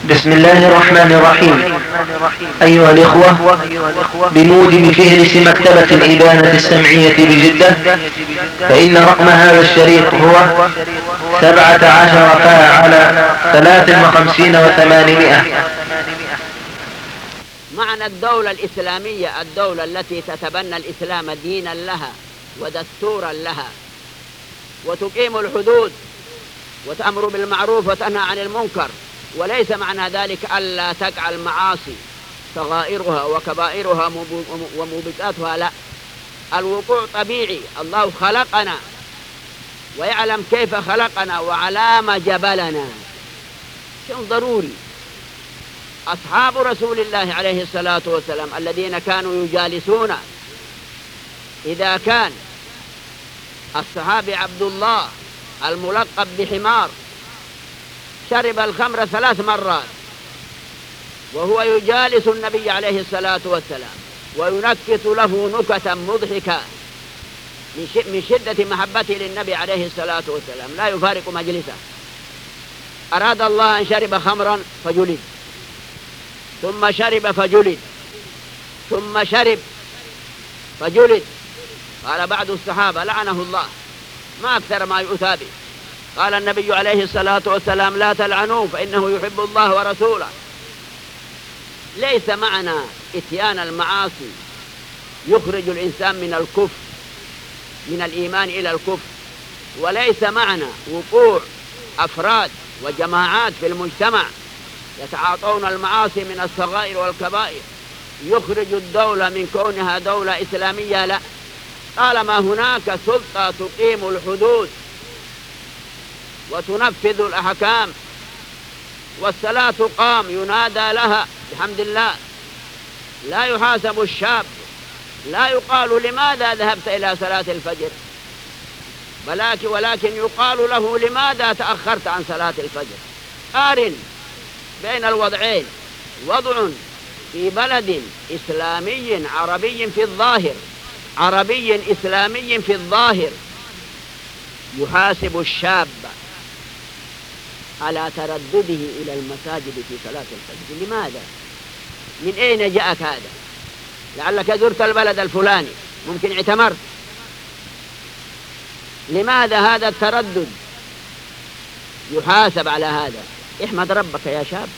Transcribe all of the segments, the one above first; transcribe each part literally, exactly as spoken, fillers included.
بسم الله الرحمن الرحيم. أيها الإخوة، بموجب فهرس مكتبة الإبانة السمعية بجدة، فإن رقم هذا الشريط هو سبعة عشر فاء على ثلاث وخمسين وثمانمائة. معنى الدولة الإسلامية الدولة التي تتبنى الإسلام دينا لها ودستورا لها، وتقيم الحدود وتأمر بالمعروف وتنهى عن المنكر، وليس معنى ذلك ألا تقع المعاصي صغائرها وكبائرها وموبقاتها، لا، الوقوع طبيعي. الله خلقنا ويعلم كيف خلقنا وعلى ما جبلنا، شيء ضروري. أصحاب رسول الله عليه الصلاة والسلام الذين كانوا يجالسون، إذا كان الصحابي عبد الله الملقب بحمار شرب الخمر ثلاث مرات وهو يجالس النبي عليه الصلاة والسلام وينكت له نكتا مضحكة من شدة محبته للنبي عليه الصلاة والسلام لا يفارق مجلسه، أراد الله أن شرب خمرا فجلد، ثم شرب فجلد، ثم شرب فجلد. قال بعض الصحابة لعنه الله ما أكثر ما يؤتى به. قال النبي عليه الصلاة والسلام لا تلعنوه فإنه يحب الله ورسوله. ليس معنى إتيان المعاصي يخرج الإنسان من الكفر من الإيمان إلى الكفر، وليس معنى وقوع أفراد وجماعات في المجتمع يتعاطون المعاصي من الصغائر والكبائر يخرج الدولة من كونها دولة إسلامية، لا، طالما هناك سلطة تقيم الحدود وتنفذ الأحكام والصلاة تقام ينادى لها بحمد الله، لا يحاسب الشاب، لا يقال لماذا ذهبت إلى صلاة الفجر، ولكن يقال له لماذا تأخرت عن صلاة الفجر. قارن بين الوضعين، وضع في بلد إسلامي عربي في الظاهر عربي إسلامي في الظاهر يحاسب الشاب على تردده إلى المساجد في صلاة الفجر. لماذا؟ من أين جاءك هذا؟ لعلك زرت البلد الفلاني، ممكن اعتمرت. لماذا هذا التردد؟ يحاسب على هذا. احمد ربك يا شاب.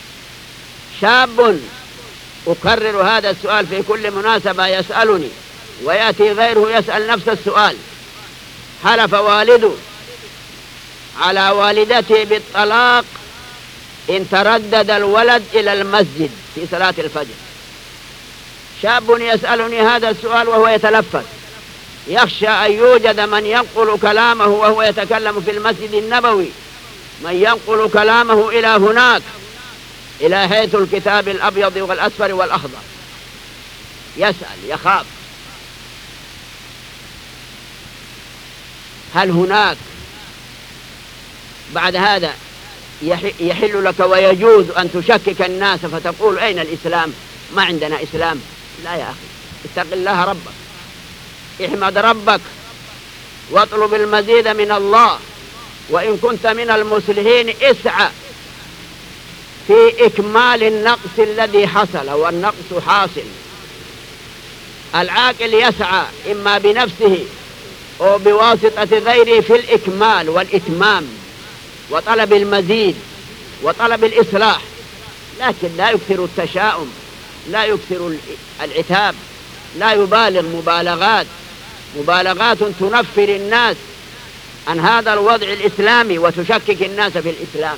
شاب أكرر هذا السؤال في كل مناسبة يسألني ويأتي غيره يسأل نفس السؤال. حلف والده على والدته بالطلاق إن تردد الولد إلى المسجد في صلاة الفجر. شاب يسألني هذا السؤال وهو يتلفت، يخشى أن يوجد من ينقل كلامه وهو يتكلم في المسجد النبوي، من ينقل كلامه إلى هناك، إلى حيث الكتاب الأبيض والأصفر والأخضر. يسأل يخاف هل هناك بعد هذا يحل لك ويجوز أن تشكك الناس فتقول أين الإسلام؟ ما عندنا إسلام. لا يا أخي، اتق الله ربك، احمد ربك واطلب المزيد من الله، وإن كنت من المصلحين اسعى في إكمال النقص الذي حصل، والنقص حاصل. العاقل يسعى إما بنفسه أو بواسطة غيره في الإكمال والإتمام وطلب المزيد وطلب الإصلاح، لكن لا يكثر التشاؤم، لا يكثر العتاب، لا يبالغ مبالغات مبالغات تنفر الناس عن هذا الوضع الإسلامي وتشكك الناس في الإسلام.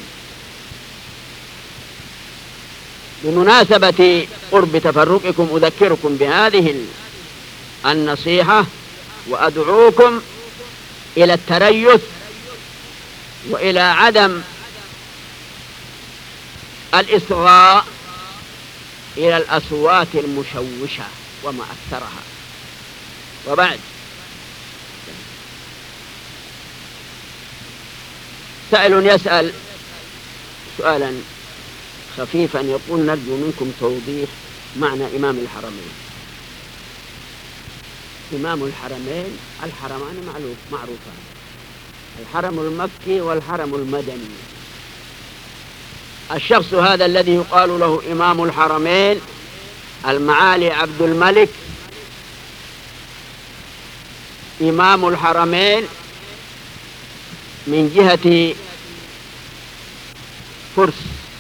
بمناسبة قرب تفرقكم أذكركم بهذه النصيحة وأدعوكم إلى التريث وإلى عدم الإصغاء إلى الأصوات المشوشة وما أكثرها. وبعد، سائل يسأل سؤالا خفيفا يقول نرجو منكم توضيح معنى إمام الحرمين. إمام الحرمين، الحرمان معروفان، الحرم المكي والحرم المدني. الشخص هذا الذي يقال له إمام الحرمين المعالي عبد الملك إمام الحرمين من جهة فرس،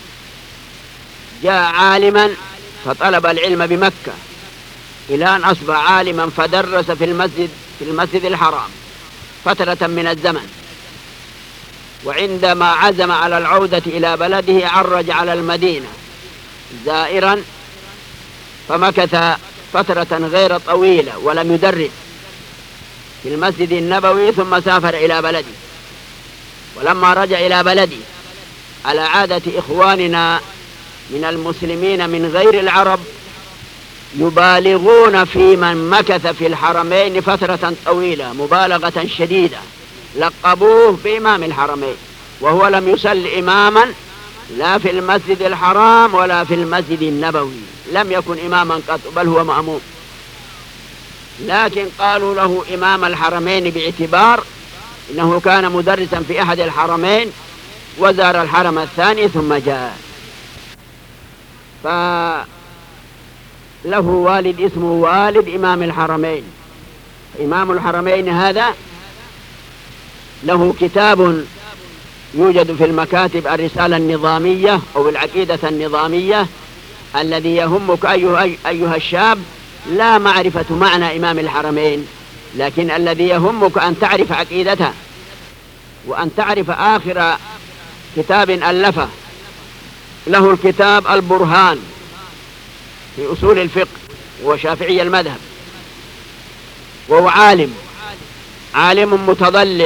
جاء عالما فطلب العلم بمكة إلى أن أصبح عالما فدرس في المسجد في المسجد الحرام فترة من الزمن. وعندما عزم على العودة إلى بلده عرج على المدينة زائرا، فمكث فترة غير طويلة ولم يدرس في المسجد النبوي، ثم سافر إلى بلده. ولما رجع إلى بلده على عادة إخواننا من المسلمين من غير العرب يبالغون في من مكث في الحرمين فترة طويلة مبالغة شديدة، لقبوه بإمام الحرمين، وهو لم يصل إماما لا في المسجد الحرام ولا في المسجد النبوي، لم يكن إماما قط، بل هو مأموم. لكن قالوا له إمام الحرمين باعتبار إنه كان مدرسا في أحد الحرمين وزار الحرم الثاني ثم جاء. فله والد اسمه والد إمام الحرمين. إمام الحرمين هذا له كتاب يوجد في المكاتب، الرسالة النظامية أو العقيدة النظامية. الذي يهمك أيها, أيها الشاب لا معرفة معنى إمام الحرمين، لكن الذي يهمك أن تعرف عقيدته، وأن تعرف آخر كتاب ألفه. له الكتاب البرهان في أصول الفقه، وشافعي المذهب، وهو عالم عالم متضلع،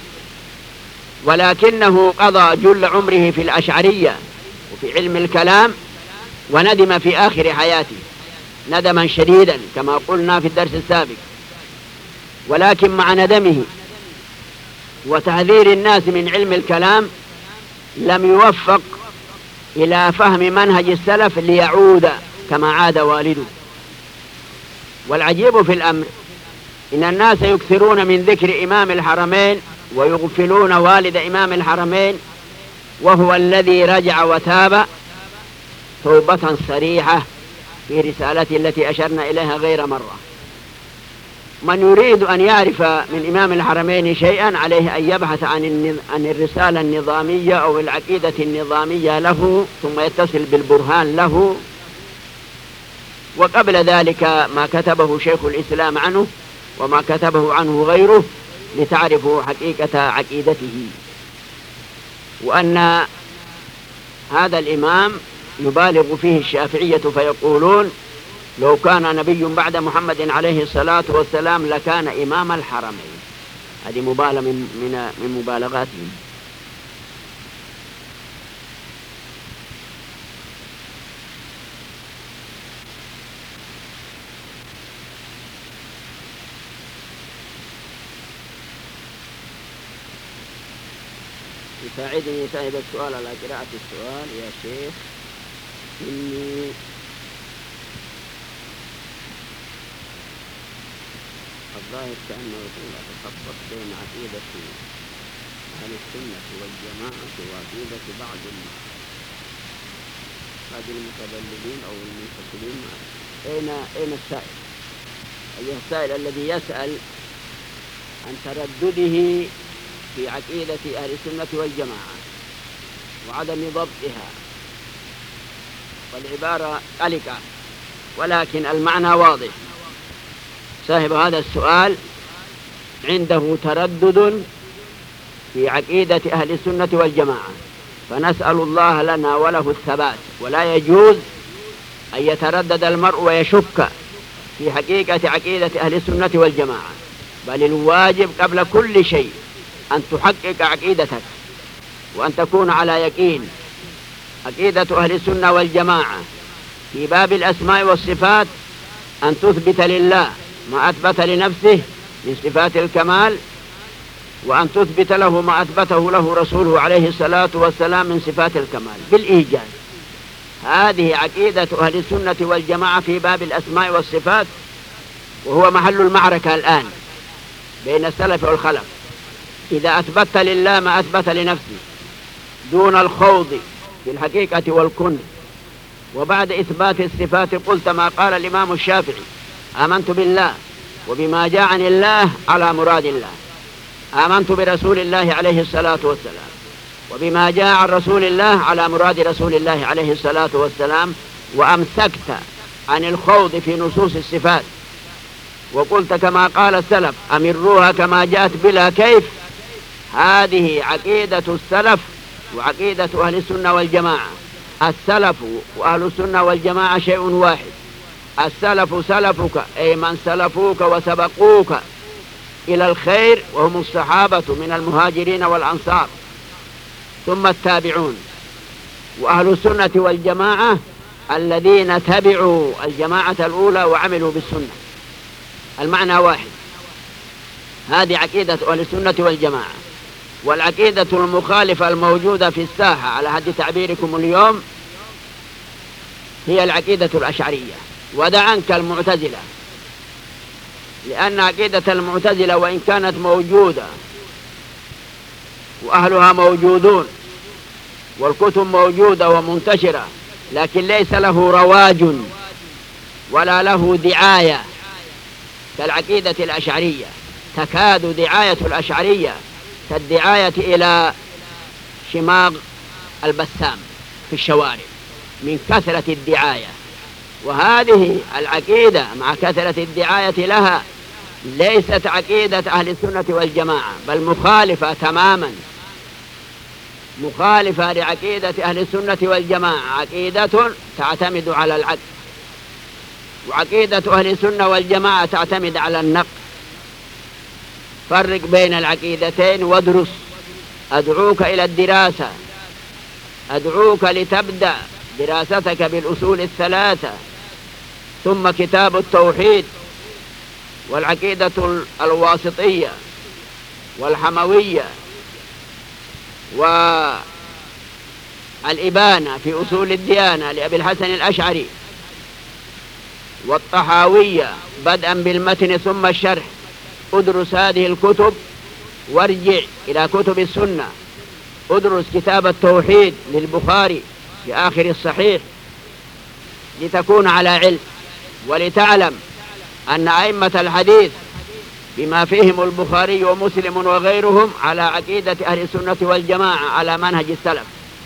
ولكنه قضى جل عمره في الأشعرية وفي علم الكلام، وندم في آخر حياته ندما شديدا كما قلنا في الدرس السابق. ولكن مع ندمه وتحذير الناس من علم الكلام لم يوفق إلى فهم منهج السلف ليعود كما عاد والده. والعجيب في الأمر إن الناس يكثرون من ذكر إمام الحرمين ويغفلون والد إمام الحرمين، وهو الذي رجع وتاب توبة صريحة في رسالته التي أشرنا إليها غير مرة. من يريد أن يعرف من إمام الحرمين شيئا عليه أن يبحث عن عن الرسالة النظامية أو العقيدة النظامية له، ثم يتصل بالبرهان له. وقبل ذلك ما كتبه شيخ الإسلام عنه وما كتبه عنه غيره لتعرفوا حقيقة عقيدته، وأن هذا الإمام يبالغ فيه الشافعية فيقولون لو كان نبي بعد محمد عليه الصلاة والسلام لكان إمام الحرمين. هذه مبالغة من, من, من مبالغاتهم. يساعدني صاحب السؤال على قراءة السؤال. يا شيخ إني الظاهر كأنه يتخبط بين عقيدة أهل السنة والجماعة وعقيدة بعض بعض المتبلدين أو المنفصلين. أين أين السائل؟ أيها السائل الذي يسأل عن تردده في عقيدة أهل السنة والجماعة وعدم ضبطها، والعبارة قلقة ولكن المعنى واضح. صاحب هذا السؤال عنده تردد في عقيدة أهل السنة والجماعة، فنسأل الله لنا وله الثبات. ولا يجوز أن يتردد المرء ويشك في حقيقة عقيدة أهل السنة والجماعة، بل الواجب قبل كل شيء أن تحقق عقيدتك وأن تكون على يقين. عقيدة أهل السنة والجماعة في باب الأسماء والصفات أن تثبت لله ما أثبت لنفسه من صفات الكمال، وأن تثبت له ما أثبته له رسوله عليه الصلاة والسلام من صفات الكمال بالإيجاز. هذه عقيدة أهل السنة والجماعة في باب الأسماء والصفات، وهو محل المعركة الآن بين السلف والخلف. إذا أثبت لله ما أثبت لنفسه دون الخوض في الحقيقة والكن. وبعد إثبات الصفات قلت ما قال الإمام الشافعي: آمنت بالله وبما جاء عن الله على مراد الله، آمنت برسول الله عليه الصلاة والسلام وبما جاء عن رسول الله على مراد رسول الله عليه الصلاة والسلام، وأمسكت عن الخوض في نصوص الصفات، وقلت كما قال السلف: أمروها كما جاءت بلا كيف. هذه عقيدة السلف وعقيدة أهل السنة والجماعة. السلف وأهل السنة والجماعة شيء واحد. السلف سلفك أي من سلفوك وسبقوك إلى الخير، وهم الصحابة من المهاجرين والأنصار ثم التابعون. وأهل السنة والجماعة الذين تبعوا الجماعة الأولى وعملوا بالسنة. المعنى واحد. هذه عقيدة أهل السنة والجماعة. والعقيدة المخالفة الموجودة في الساحة على حد تعبيركم اليوم هي العقيدة الأشعرية. ودع عنك المعتزلة، لأن عقيدة المعتزلة وإن كانت موجودة وأهلها موجودون والكتب موجودة ومنتشرة، لكن ليس له رواج ولا له دعاية كالعقيدة الأشعرية. تكاد دعاية الأشعرية كالدعاية إلى شماغ البسام في الشوارع من كثرة الدعاية. وهذه العقيدة مع كثرة الدعاية لها ليست عقيدة أهل السنة والجماعة، بل مخالفة تماما، مخالفة لعقيدة أهل السنة والجماعة. عقيدة تعتمد على العقل، وعقيدة أهل السنة والجماعة تعتمد على النقل. فرق بين العقيدتين وادرس. أدعوك إلى الدراسة، أدعوك لتبدأ دراستك بالأصول الثلاثة، ثم كتاب التوحيد والعقيدة الواسطية والحموية والإبانة في أصول الديانة لأبي الحسن الأشعري، والطحاوية بدءا بالمتن ثم الشرح. ادرس هذه الكتب وارجع إلى كتب السنة. ادرس كتاب التوحيد للبخاري في آخر الصحيح لتكون على علم، ولتعلم أن أئمة الحديث بما فيهم البخاري ومسلم وغيرهم على عقيدة أهل السنة والجماعة على منهج السلف.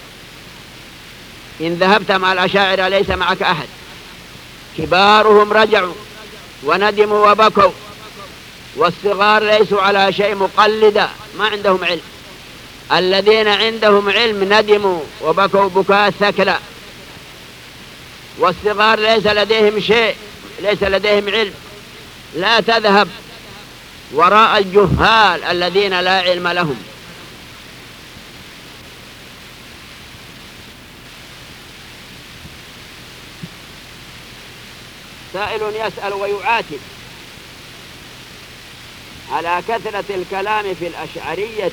إن ذهبت مع الأشاعرة ليس معك أحد. كبارهم رجعوا وندموا وبكوا، والصغار ليسوا على شيء مقلدا، ما عندهم علم. الذين عندهم علم ندموا وبكوا بكاء الثكلى، والصغار ليس لديهم شيء، ليس لديهم علم. لا تذهب وراء الجهال الذين لا علم لهم. سائل يسأل ويعاتب على كثرة الكلام في الأشعرية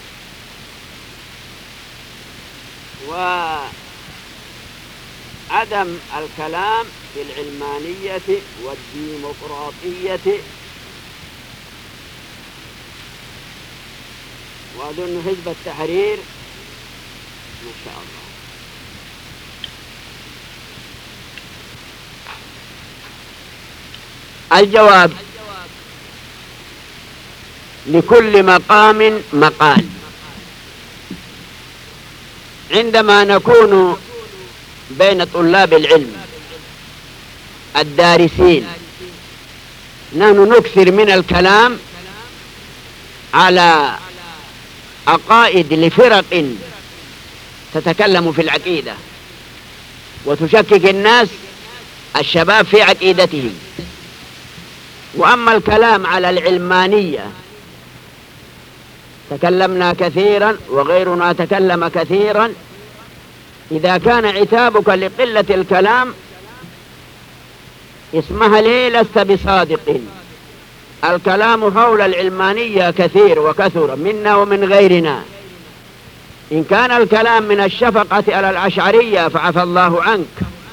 وعدم الكلام في العلمانية والديمقراطية، وأظن حزب التحرير ما شاء الله. الجواب: لكل مقام مقال. عندما نكون بين طلاب العلم الدارسين نحن نكثر من الكلام على عقائد لفرق تتكلم في العقيدة وتشكك الناس الشباب في عقيدتهم. وأما الكلام على العلمانية تكلمنا كثيرا وغيرنا تكلم كثيرا. إذا كان عتابك لقلة الكلام اسمح لي لست بصادق. الكلام حول العلمانية كثير وكثر منا ومن غيرنا. إن كان الكلام من الشفقة على الأشعرية فعفى الله عنك،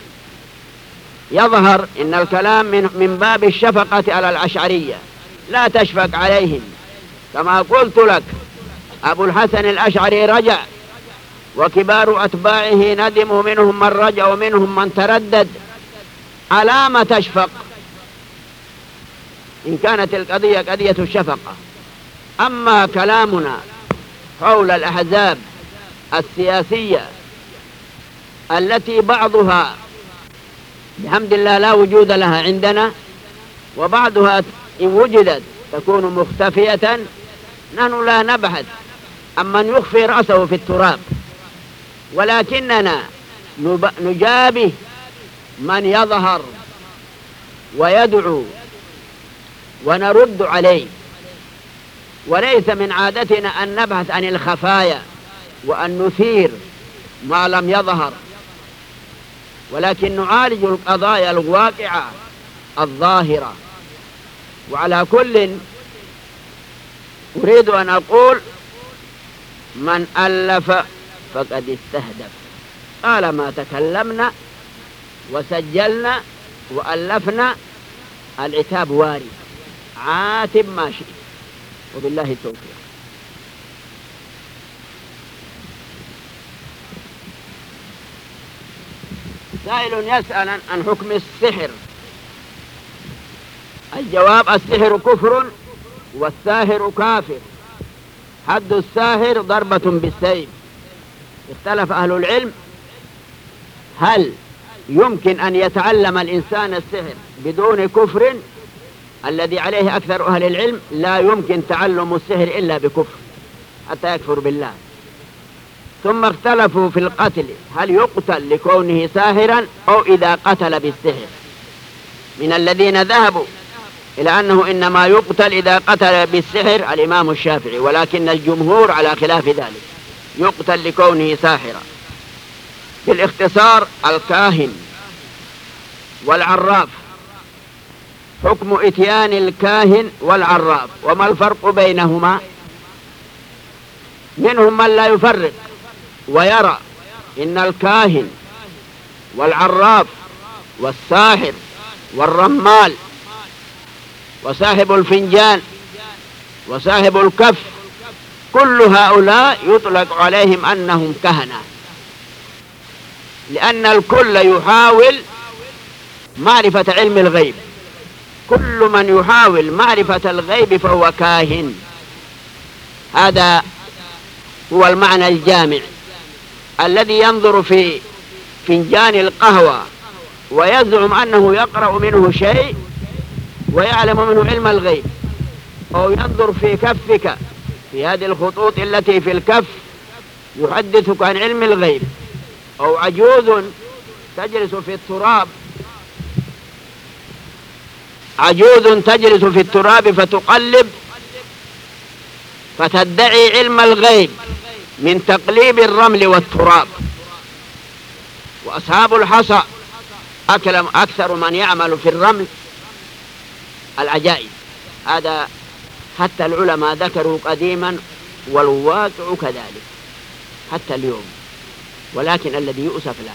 يظهر إن الكلام من, من باب الشفقة على الأشعرية، لا تشفق عليهم. كما قلت لك أبو الحسن الأشعري رجع وكبار أتباعه ندموا، منهم من رجع ومنهم من تردد. على ما تشفق إن كانت القضية قضية الشفقة. أما كلامنا حول الأحزاب السياسية التي بعضها بحمد الله لا وجود لها عندنا، وبعضها إن وجدت تكون مختفية، نحن لا نبحث عمن يخفي رأسه في التراب، ولكننا نجابه من يظهر ويدعو ونرد عليه. وليس من عادتنا أن نبحث عن الخفايا وأن نثير ما لم يظهر، ولكن نعالج القضايا الواقعة الظاهرة. وعلى كل أريد أن أقول من ألف فقد استهدف. طالما تكلمنا وسجلنا وألفنا العتاب وارد، عاتب ما شئت، وبالله التوفيق. سائل يسأل عن حكم السحر. الجواب: السحر كفر والساهر كافر. حد الساهر ضربة بالسيف. اختلف أهل العلم هل يمكن أن يتعلم الإنسان السحر بدون كفر؟ الذي عليه أكثر أهل العلم لا يمكن تعلم السحر إلا بكفر حتى يكفر بالله. ثم اختلفوا في القتل، هل يقتل لكونه ساهرا أو إذا قتل بالسحر؟ من الذين ذهبوا إلى أنه إنما يقتل إذا قتل بالسحر الإمام الشافعي، ولكن الجمهور على خلاف ذلك، يقتل لكونه ساحرا. بالاختصار: الكاهن والعراف. حكم إتيان الكاهن والعراف، وما الفرق بينهما؟ منهم من لا يفرق ويرى إن الكاهن والعراف والساحر والرمال وصاحب الفنجان وصاحب الكف كل هؤلاء يطلق عليهم أنهم كهنة، لأن الكل يحاول معرفة علم الغيب. كل من يحاول معرفة الغيب فهو كاهن. هذا هو المعنى الجامع. الذي ينظر في فنجان القهوة ويزعم أنه يقرأ منه شيء ويعلم منه علم الغيب، أو ينظر في كفك في هذه الخطوط التي في الكف يحدثك عن علم الغيب، أو عجوز تجلس في التراب عجوز تجلس في التراب فتقلب فتدعي علم الغيب من تقليب الرمل والتراب. وأصحاب الحصى أكثر من يعمل في الرمل العجائب. هذا حتى العلماء ذكروا قديما، والواقع كذلك حتى اليوم. ولكن الذي يؤسف له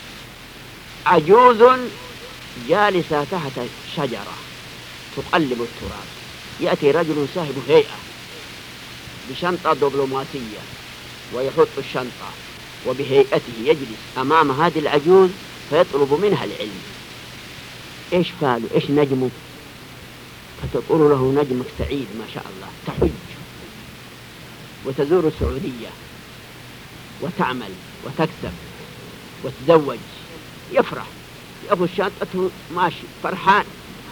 عجوز جالسة تحت شجرة تقلب التراب، يأتي رجل صاحب هيئة بشنطة دبلوماسية ويحط الشنطة وبهيئته يجلس أمام هذه العجوز فيطلب منها العلم. إيش فاله؟ إيش نجمه؟ فتقول له: نجمك سعيد ما شاء الله، تحج وتزور السعودية وتعمل وتكسب وتزوج. يفرح، يأخذ شنطته ماشي فرحان،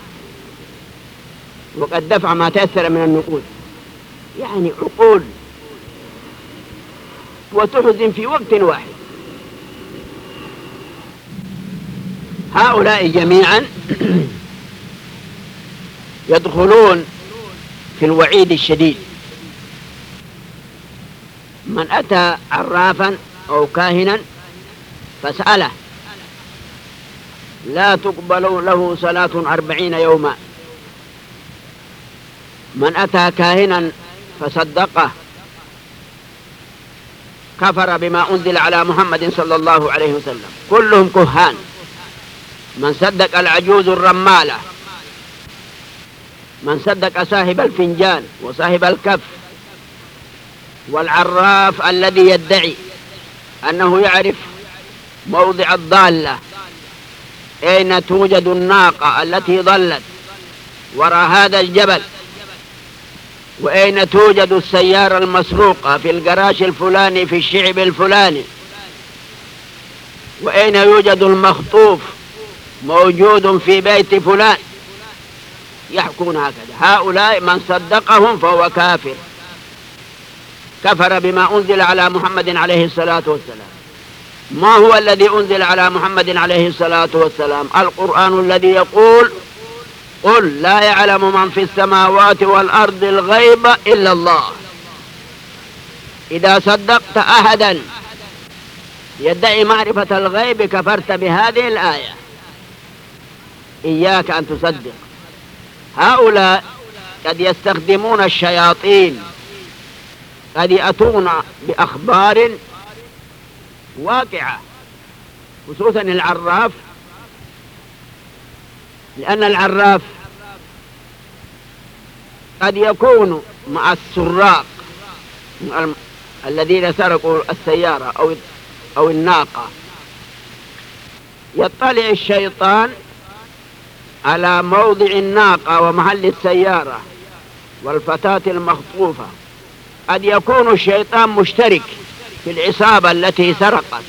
وقد دفع ما تأثر من النقود. يعني عقول وتحزن في وقت واحد. هؤلاء جميعا يدخلون في الوعيد الشديد. من أتى عرافا أو كاهنا فسأله لا تقبل له صلاة أربعين يوما. من أتى كاهنا فصدقه كفر بما أنزل على محمد صلى الله عليه وسلم. كلهم كهان. من صدق العجوز الرمالة، من صدق صاحب الفنجان وصاحب الكف والعراف الذي يدعي أنه يعرف موضع الضالة، أين توجد الناقة التي ضلت وراء هذا الجبل، وأين توجد السيارة المسروقة في الجراج الفلاني في الشعب الفلاني، وأين يوجد المخطوف موجود في بيت فلان. يحكون هكذا. هؤلاء من صدقهم فهو كافر، كفر بما أنزل على محمد عليه الصلاة والسلام. ما هو الذي أنزل على محمد عليه الصلاة والسلام؟ القرآن الذي يقول: قل لا يعلم من في السماوات والأرض الغيب إلا الله. إذا صدقت أحدا يدعي معرفة الغيب كفرت بهذه الآية. إياك أن تصدق. هؤلاء قد يستخدمون الشياطين، قد يأتون بأخبار واقعة، خصوصا العراف، لأن العراف قد يكون مع السراق الذين سرقوا السيارة أو أو الناقة. يطلع الشيطان على موضع الناقة ومحل السيارة والفتاة المخطوفة. قد يكون الشيطان مشترك في العصابة التي سرقت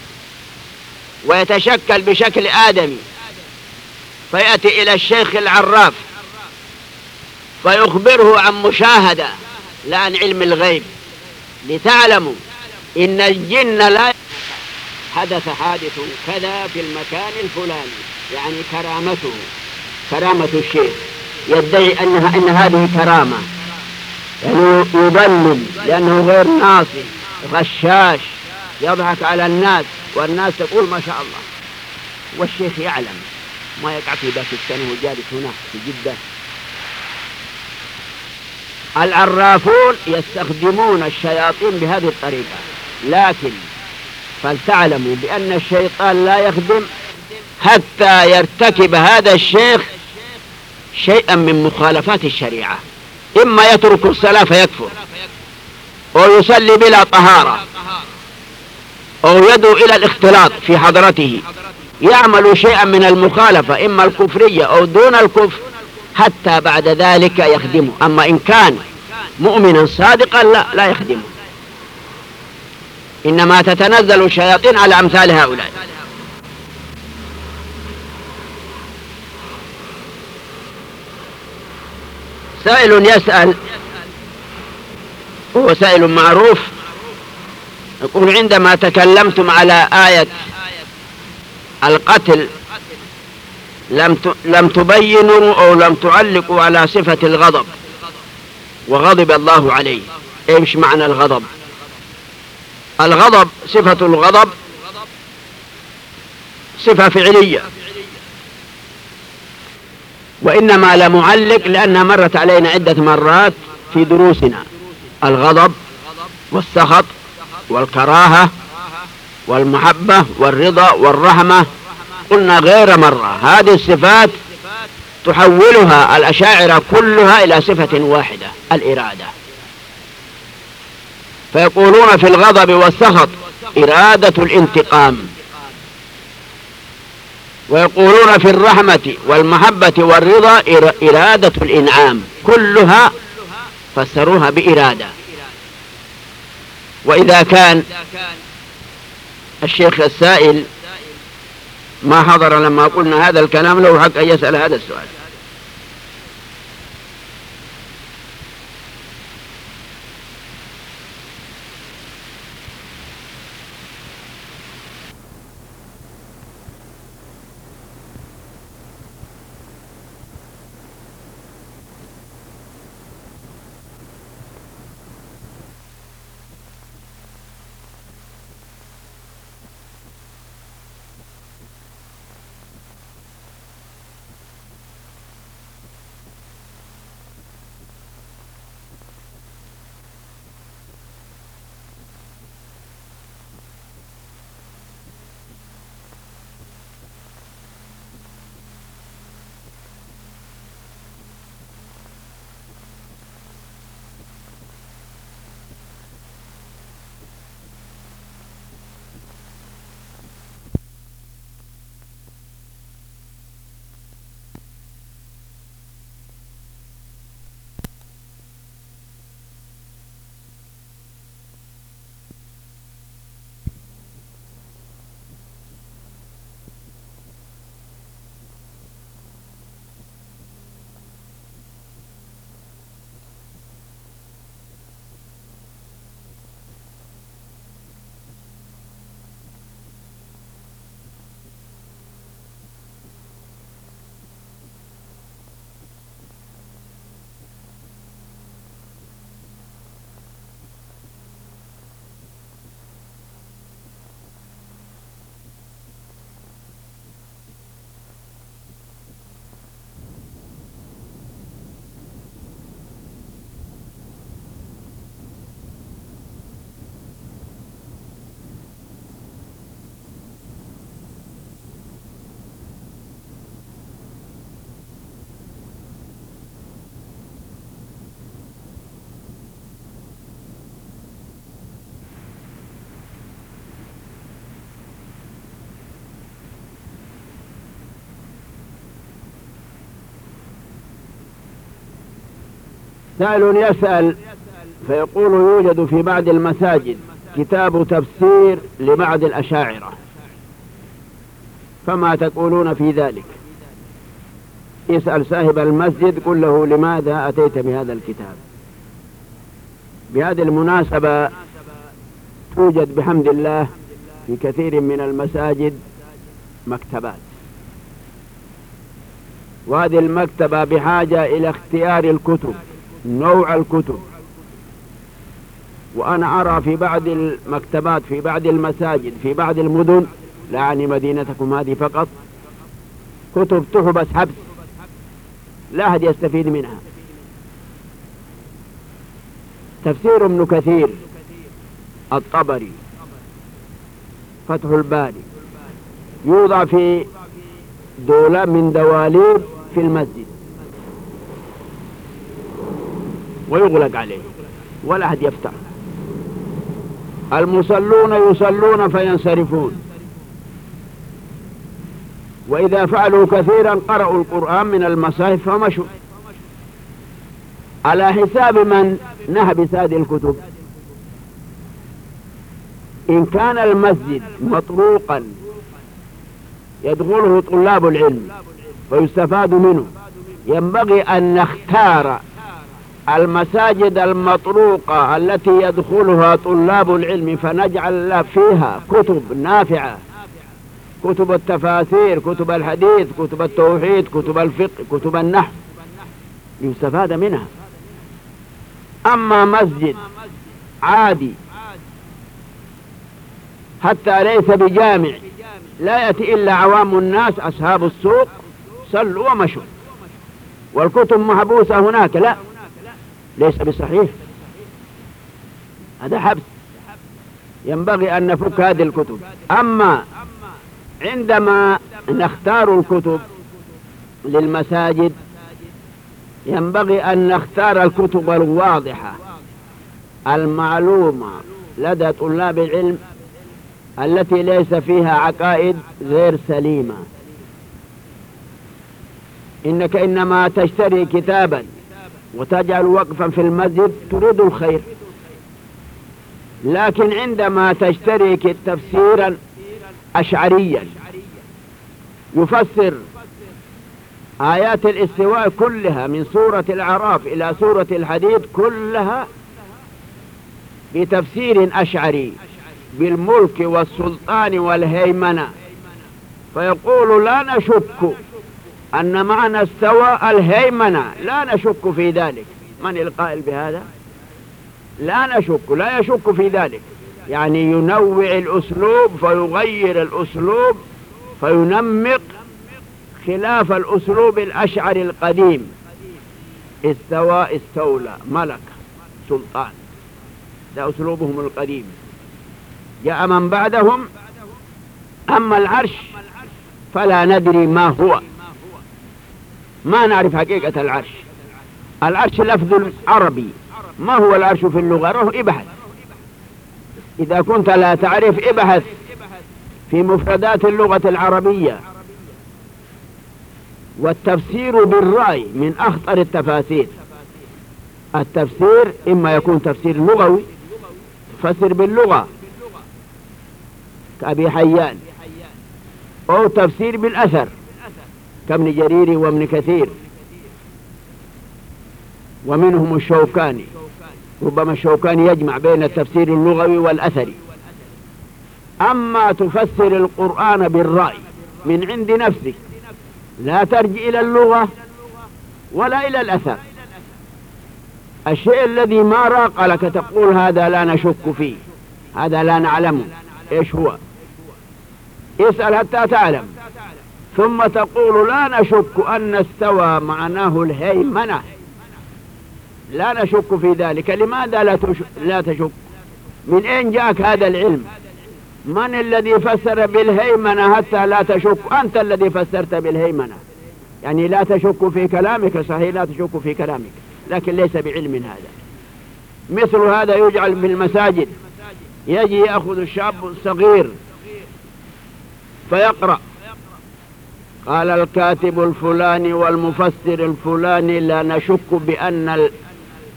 ويتشكل بشكل آدمي، فيأتي إلى الشيخ العراف فيخبره عن مشاهدة لا عن علم الغيب، لتعلموا إن الجن لا حدث حادث كذا في المكان الفلاني، يعني كرامته كرامة الشيخ، يدعي أنها إن هذه كرامة، يعني يضلل لأنه غير ناصح غشاش يضحك على الناس، والناس تقول ما شاء الله، والشيخ يعلم ما يقع في باكستان وجالس هنا في جدة. العرافون يستخدمون الشياطين بهذه الطريقة، لكن فلتعلموا بأن الشيطان لا يخدم حتى يرتكب هذا الشيخ شيئا من مخالفات الشريعة. إما يترك الصلاة فيكفر، أو يصلي بلا طهارة، أو يدعو إلى الاختلاط في حضرته، يعمل شيئا من المخالفة إما الكفرية أو دون الكفر، حتى بعد ذلك يخدمه. أما إن كان مؤمنا صادقا لا لا يخدمه. إنما تتنزل الشياطين على أمثال هؤلاء. سائل يسأل، هو سائل معروف، يقول: عندما تكلمتم على آية القتل لم لم تبينوا أو لم تعلقوا على صفة الغضب، وغضب الله عليه. إيش معنى الغضب؟ الغضب صفة الغضب صفة فعلية، وإنما لمعلق لأنها مرت علينا عدة مرات في دروسنا: الغضب والسخط والكراهة والمحبة والرضا والرحمة. قلنا غير مرة هذه الصفات تحولها الأشاعرة كلها إلى صفة واحدة: الإرادة. فيقولون في الغضب والسخط إرادة الانتقام، ويقولون في الرحمة والمحبة والرضا إرادة الإنعام، كلها فسروها بإرادة. وإذا كان الشيخ السائل ما حضر لما قلنا هذا الكلام، له حق أن يسأل هذا السؤال. سائل يسأل فيقول يوجد في بعض المساجد كتاب تفسير لبعض الأشاعرة، فما تقولون في ذلك؟ يسأل صاحب المسجد قل له لماذا أتيت بهذا الكتاب. بهذه المناسبة توجد بحمد الله في كثير من المساجد مكتبات، وهذه المكتبة بحاجة إلى اختيار الكتب، نوع الكتب. وأنا أرى في بعض المكتبات في بعض المساجد في بعض المدن، لا يعني مدينتكم هذه فقط، كتب تحبس حبس لا أحد يستفيد منها. تفسير ابن كثير، الطبري، فتح الباري، يوضع في دولاب من دواليب في المسجد ويغلق عليه ولا أحد يفتح. المصلون يصلون فينصرفون، وإذا فعلوا كثيرا قرأوا القرآن من المصاحف فمشوا. على حساب من نهبس هذه الكتب؟ إن كان المسجد مطروقا يدخله طلاب العلم ويستفاد منه، ينبغي أن نختار المساجد المطروقة التي يدخلها طلاب العلم فنجعل فيها كتب نافعة، كتب التفاسير، كتب الحديث، كتب التوحيد، كتب الفقه، كتب النحو، يستفاد منها. أما مسجد عادي حتى ليس بجامع لا يأتي إلا عوام الناس أصحاب السوق صلوا ومشوا والكتب محبوسة هناك، لا، ليس بصحيح، هذا حبس. ينبغي أن نفك هذه الكتب. أما عندما نختار الكتب للمساجد ينبغي أن نختار الكتب الواضحة المعلومة لدى طلاب العلم التي ليس فيها عقائد غير سليمة. إنك إنما تشتري كتابا وتجعل وقفا في المسجد تريد الخير، لكن عندما تشتري تفسيرا أشعريا يفسر آيات الاستواء كلها من سورة الأعراف إلى سورة الحديد كلها بتفسير أشعري بالملك والسلطان والهيمنة، فيقول لا نشك أن معنى استوى الهيمنة، لا نشك في ذلك. من القائل بهذا؟ لا نشك، لا يشك في ذلك، يعني ينوع الأسلوب فيغير الأسلوب فينمق خلاف الأسلوب الأشعري القديم. استوى، استولى، ملك، سلطان، ده أسلوبهم القديم. جاء من بعدهم أما العرش فلا ندري ما هو، ما نعرف حقيقة العرش. العرش لفظ عربي، ما هو العرش في اللغة؟ روح ابحث، إذا كنت لا تعرف ابحث في مفردات اللغة العربية. والتفسير بالرأي من أخطر التفاسير. التفسير إما يكون تفسير لغوي تفسر باللغة كأبي حيان، أو تفسير بالأثر كابن جرير وابن كثير، ومنهم الشوكاني، ربما الشوكاني يجمع بين التفسير اللغوي والأثري. أما تفسر القرآن بالرأي من عند نفسك، لا ترجع إلى اللغة ولا إلى الأثر. الشيء الذي ما راق لك تقول هذا لا نشك فيه، هذا لا نعلمه إيش هو، اسأل حتى تعلم، ثم تقول لا نشك أن استوى معناه الهيمنة، لا نشك في ذلك. لماذا لا, لا تشك؟ من أين جاءك هذا العلم؟ من الذي فسر بالهيمنة حتى لا تشك؟ أنت الذي فسرت بالهيمنة، يعني لا تشك في كلامك، صحيح لا تشك في كلامك، لكن ليس بعلم هذا. مثل هذا يجعل في المساجد، يجي يأخذ الشاب الصغير فيقرأ قال الكاتب الفلاني والمفسر الفلاني لا نشك بأن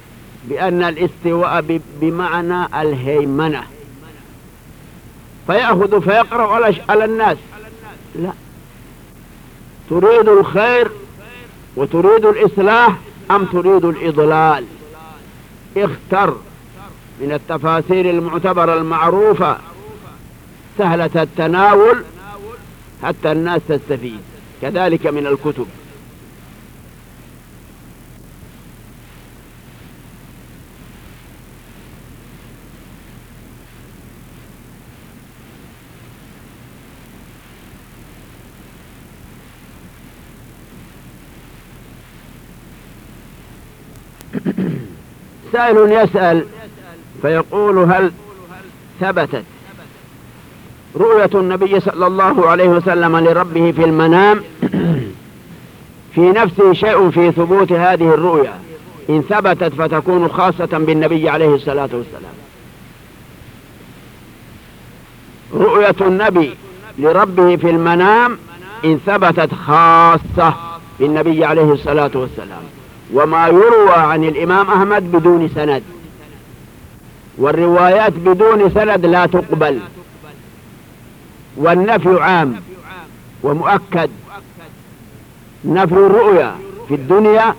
بأن الاستواء بمعنى الهيمنة، فيأخذ فيقرأ على الناس. لا، تريد الخير وتريد الإصلاح أم تريد الإضلال؟ اختر من التفاسير المعتبرة المعروفة سهلة التناول حتى الناس تستفيد، كذلك من الكتب. سائل يسأل فيقول: هل ثبتت رؤية النبي صلى الله عليه وسلم لربه في المنام؟ في نفسه شيء في ثبوت هذه الرؤية، إن ثبتت فتكون خاصة بالنبي عليه الصلاة والسلام. رؤية النبي لربه في المنام إن ثبتت خاصة بالنبي عليه الصلاة والسلام، وما يروى عن الإمام أحمد بدون سند، والروايات بدون سند لا تقبل، والنفي عام ومؤكد. نفي الرؤيا في الدنيا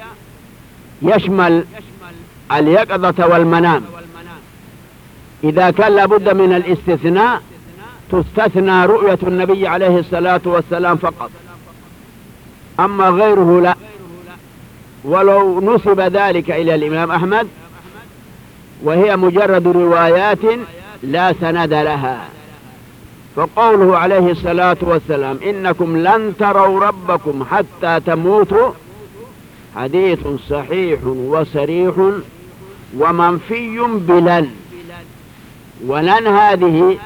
يشمل اليقظة والمنام، إذا كان لابد من الاستثناء تستثنى رؤية النبي عليه الصلاة والسلام فقط، أما غيره لا، ولو نسب ذلك إلى الإمام أحمد وهي مجرد روايات لا سند لها. فقوله عليه الصلاة والسلام: إنكم لن تروا ربكم حتى تموتوا، حديث صحيح وصريح ومنفي بلن. ولن هذه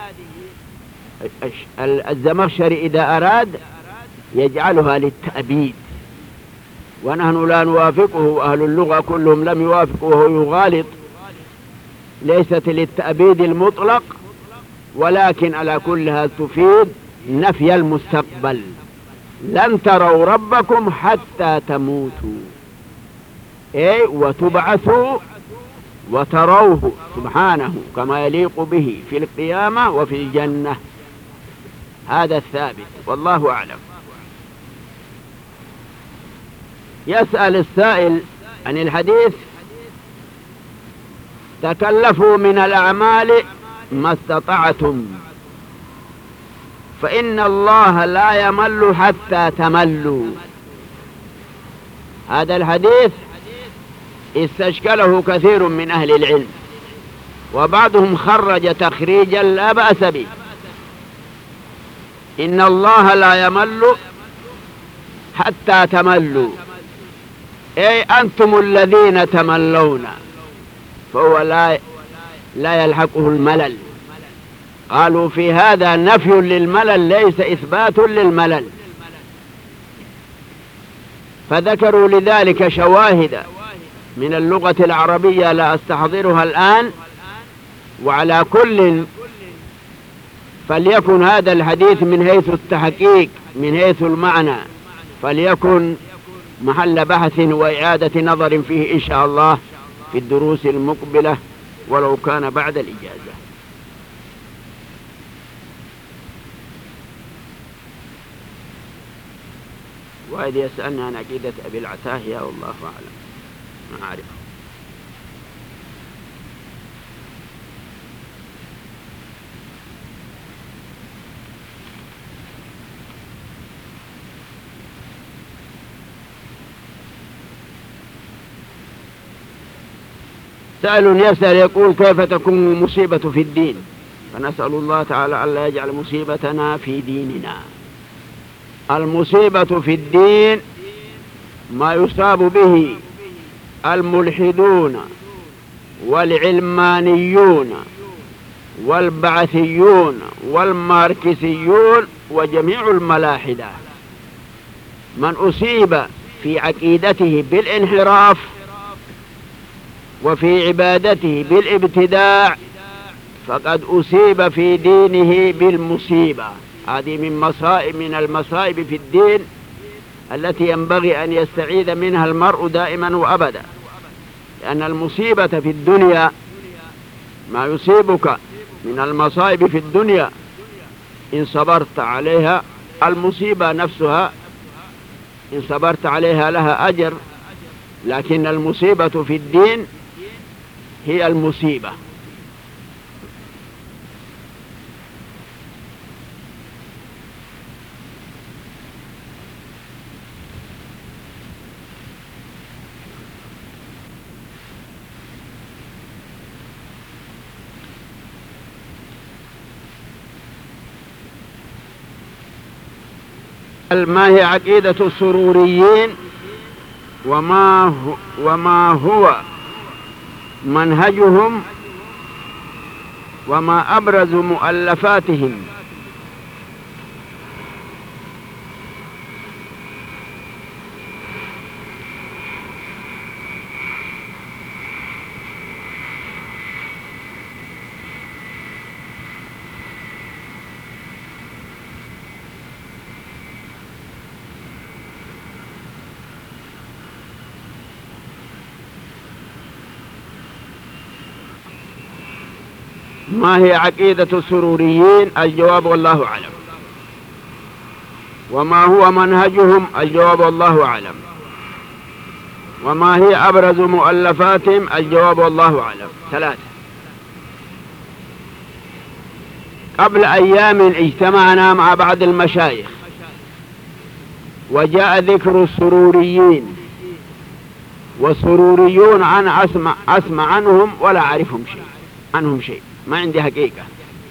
الزمخشري إذا أراد يجعلها للتأبيد، ونحن لا نوافقه، أهل اللغة كلهم لم يوافقه وهو يغالط. ليست للتأبيد المطلق، ولكن على كلها تفيد نفي المستقبل. لن تروا ربكم حتى تموتوا، أي وتبعثوا وتروه سبحانه كما يليق به في القيامة وفي الجنة. هذا الثابت، والله أعلم. يسأل السائل عن الحديث: تكلفوا من الأعمال ما استطعتم، فإن الله لا يمل حتى تملوا. هذا الحديث استشكله كثير من أهل العلم، وبعضهم خرج تخريجا لا بأس به: إن الله لا يمل حتى تملوا، أي أنتم الذين تملون، فهو لا لا يلحقه الملل. قالوا في هذا نفي للملل ليس إثبات للملل، فذكروا لذلك شواهد من اللغة العربية لا أستحضرها الآن. وعلى كل فليكن هذا الحديث من حيث التحقيق من حيث المعنى فليكن محل بحث وإعادة نظر فيه إن شاء الله في الدروس المقبلة، ولو كان بعد الإجازة. وهذا يسألني عن عقيدة أبي العتاهية، والله أعلم، ما أعرف. سائل يسأل يقول: كيف تكون المصيبة في الدين؟ فنسأل الله تعالى ألا يجعل مصيبتنا في ديننا. المصيبة في الدين ما يصاب به الملحدون والعلمانيون والبعثيون والماركسيون وجميع الملاحدة. من أصيب في عقيدته بالانحراف وفي عبادته بالابتداع فقد أصيب في دينه بالمصيبة. هذه من مصائب من المصائب في الدين التي ينبغي أن يستعيذ منها المرء دائما وأبدا. لأن المصيبة في الدنيا ما يصيبك من المصائب في الدنيا إن صبرت عليها، المصيبة نفسها إن صبرت عليها لها أجر، لكن المصيبة في الدين هي المصيبة. ما هي عقيدة السروريين وما هو, وما هو منهجهم وما أبرز مؤلفاتهم؟ ما هي عقيدة السروريين؟ الجواب والله أعلم. وما هو منهجهم؟ الجواب والله أعلم. وما هي أبرز مؤلفاتهم؟ الجواب والله أعلم. ثلاثة. قبل أيام اجتمعنا مع بعض المشايخ وجاء ذكر السروريين، والسروريون أنا أسمع, أسمع عنهم ولا أعرفهم شيء عنهم شيء، ما عندي حقيقة،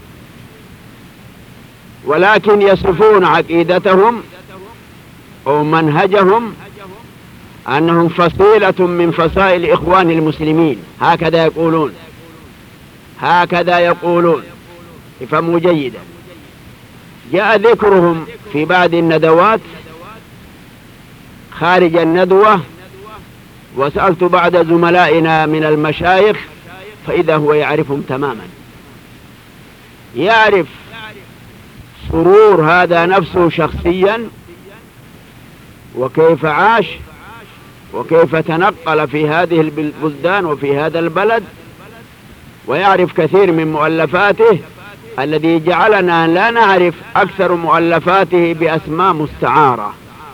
ولكن يصفون عقيدتهم أو منهجهم أنهم فصيلة من فصائل إخوان المسلمين، هكذا يقولون هكذا يقولون افهموا جيدا. جاء ذكرهم في بعض الندوات خارج الندوة، وسألت بعض زملائنا من المشايخ فإذا هو يعرفهم تماما، يعرف سرور هذا نفسه شخصيا وكيف عاش وكيف تنقل في هذه البلدان وفي هذا البلد، ويعرف كثير من مؤلفاته الذي جعلنا لا نعرف أكثر مؤلفاته بأسماء مستعارة.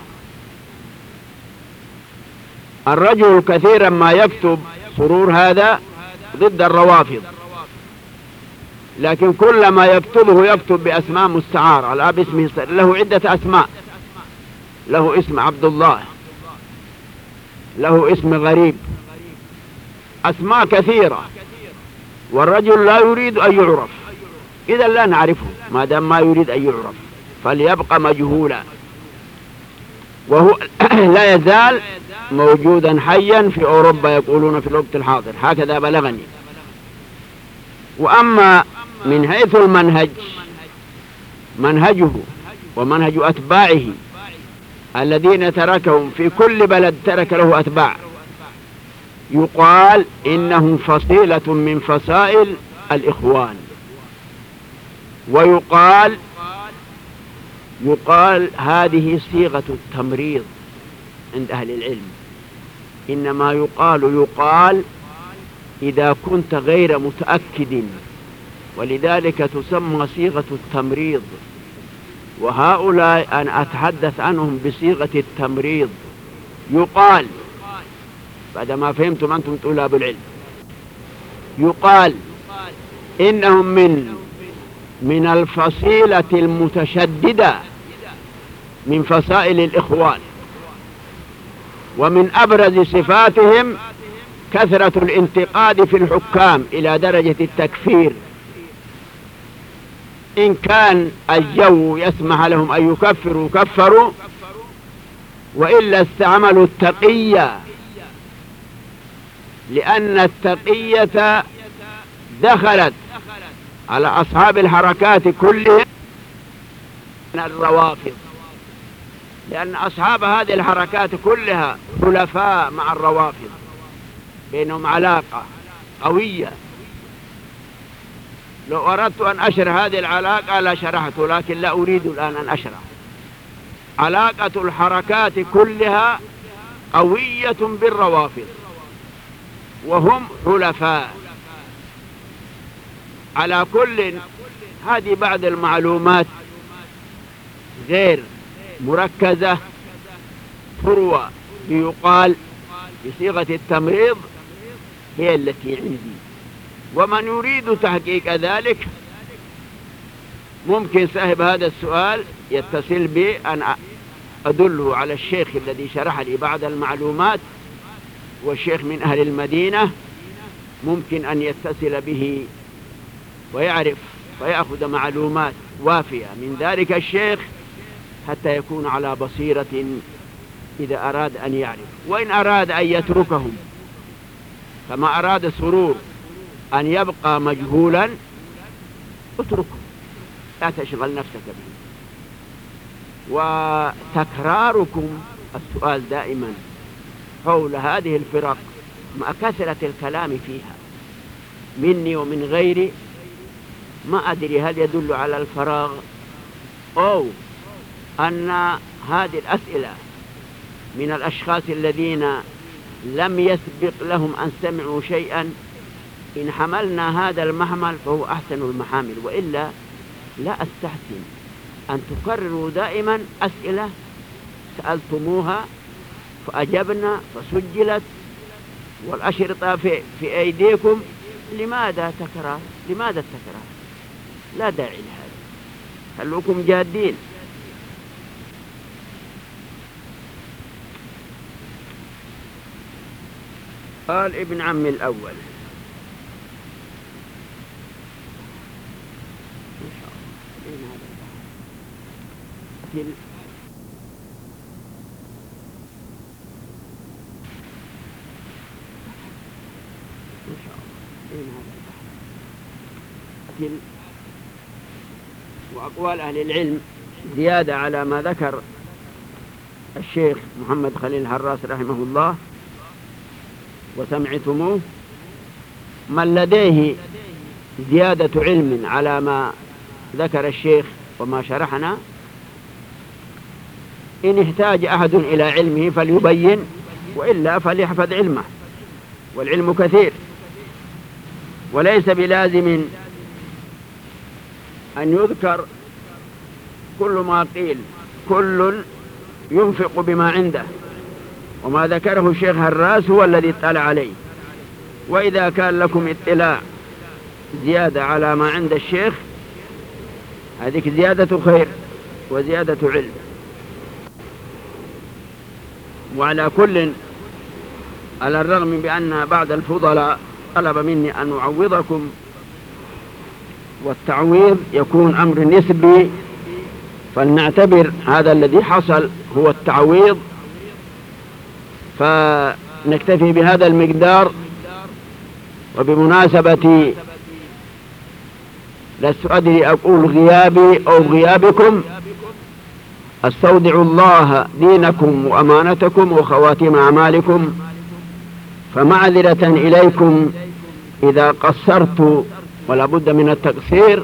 الرجل كثيرا ما يكتب سرور هذا ضد الروافض، لكن كل ما يكتبه يكتب بأسماء مستعارة، لا باسمه، له عدة أسماء، له اسم عبد الله، له اسم غريب، أسماء كثيرة، والرجل لا يريد أن يعرف، إذا لا نعرفه ما دام ما يريد أن يعرف فليبقى مجهولا، وهو لا يزال موجودا حيا في أوروبا يقولون في الوقت الحاضر، هكذا بلغني. وأما من حيث المنهج، منهجه ومنهج أتباعه الذين تركهم في كل بلد ترك له أتباع، يقال إنهم فصيلة من فصائل الإخوان، ويقال يقال هذه صيغة التمريض عند أهل العلم، إنما يقال يقال إذا كنت غير متأكد، ولذلك تسمى صيغة التمريض، وهؤلاء أنا أتحدث عنهم بصيغة التمريض. يقال بعدما فهمتم أنتم طلاب العلم، يقال إنهم من من الفصيلة المتشددة من فصائل الإخوان، ومن أبرز صفاتهم كثرة الانتقاد في الحكام إلى درجة التكفير، إن كان الجو يسمح لهم أن يكفروا كفروا، وإلا استعملوا التقية، لأن التقية دخلت على أصحاب الحركات كلهم من الروافض، لأن أصحاب هذه الحركات كلها حلفاء مع الروافض، بينهم علاقة قوية. لو أردت أن أشرح هذه العلاقة لا شرحته، لكن لا أريد الآن أن أشرح. علاقة الحركات كلها قوية بالروافض، وهم حلفاء. على كل، هذه بعض المعلومات غير مركزة تروى ليقال بصيغة التمريض هي التي عندي، ومن يريد تحقيق ذلك ممكن صاحب هذا السؤال يتصل بي أن أدله على الشيخ الذي شرح لي بعض المعلومات، والشيخ من أهل المدينة ممكن أن يتصل به ويعرف ويأخذ معلومات وافية من ذلك الشيخ حتى يكون على بصيرة إذا أراد أن يعرف. وإن أراد أن يتركهم كما أراد سرور أن يبقى مجهولا اتركه، لا تشغل نفسك به. وتكراركم السؤال دائما حول هذه الفرق مع كثرة الكلام فيها مني ومن غيري، ما أدري هل يدل على الفراغ أو أن هذه الأسئلة من الأشخاص الذين لم يسبق لهم أن سمعوا شيئا. إن حملنا هذا المحمل فهو أحسن المحامل، وإلا لا أستحسن أن تكرروا دائما أسئلة سألتموها فأجبنا فسجلت والأشرطة في, في أيديكم. لماذا تكرار؟ لماذا التكرار؟ لا داعي لهذا، خلوكم جادين. قال ابن عمي الأول وأقوال أهل العلم زيادة على ما ذكر الشيخ محمد خليل الهراس رحمه الله وسمعتموه. من لديه زيادة علم على ما ذكر الشيخ وما شرحنا، إن احتاج أحد إلى علمه فليبين، وإلا فليحفظ علمه، والعلم كثير. وليس بلازم أن يذكر كل ما قيل، كل ينفق بما عنده، وما ذكره الشيخ هراس هو الذي اطلع عليه. وإذا كان لكم اطلاع زيادة على ما عند الشيخ هذه زيادة خير وزيادة علم. وعلى كل، على الرغم بأن بعض الفضلاء طلب مني أن أعوضكم، والتعويض يكون أمر نسبي، فلنعتبر هذا الذي حصل هو التعويض، فنكتفي بهذا المقدار. وبمناسبة لست أدري أقول غيابي أو غيابكم، استودع الله دينكم وأمانتكم وخواتيم أعمالكم، فمعذرة إليكم إذا قصرت، ولا بد من التقصير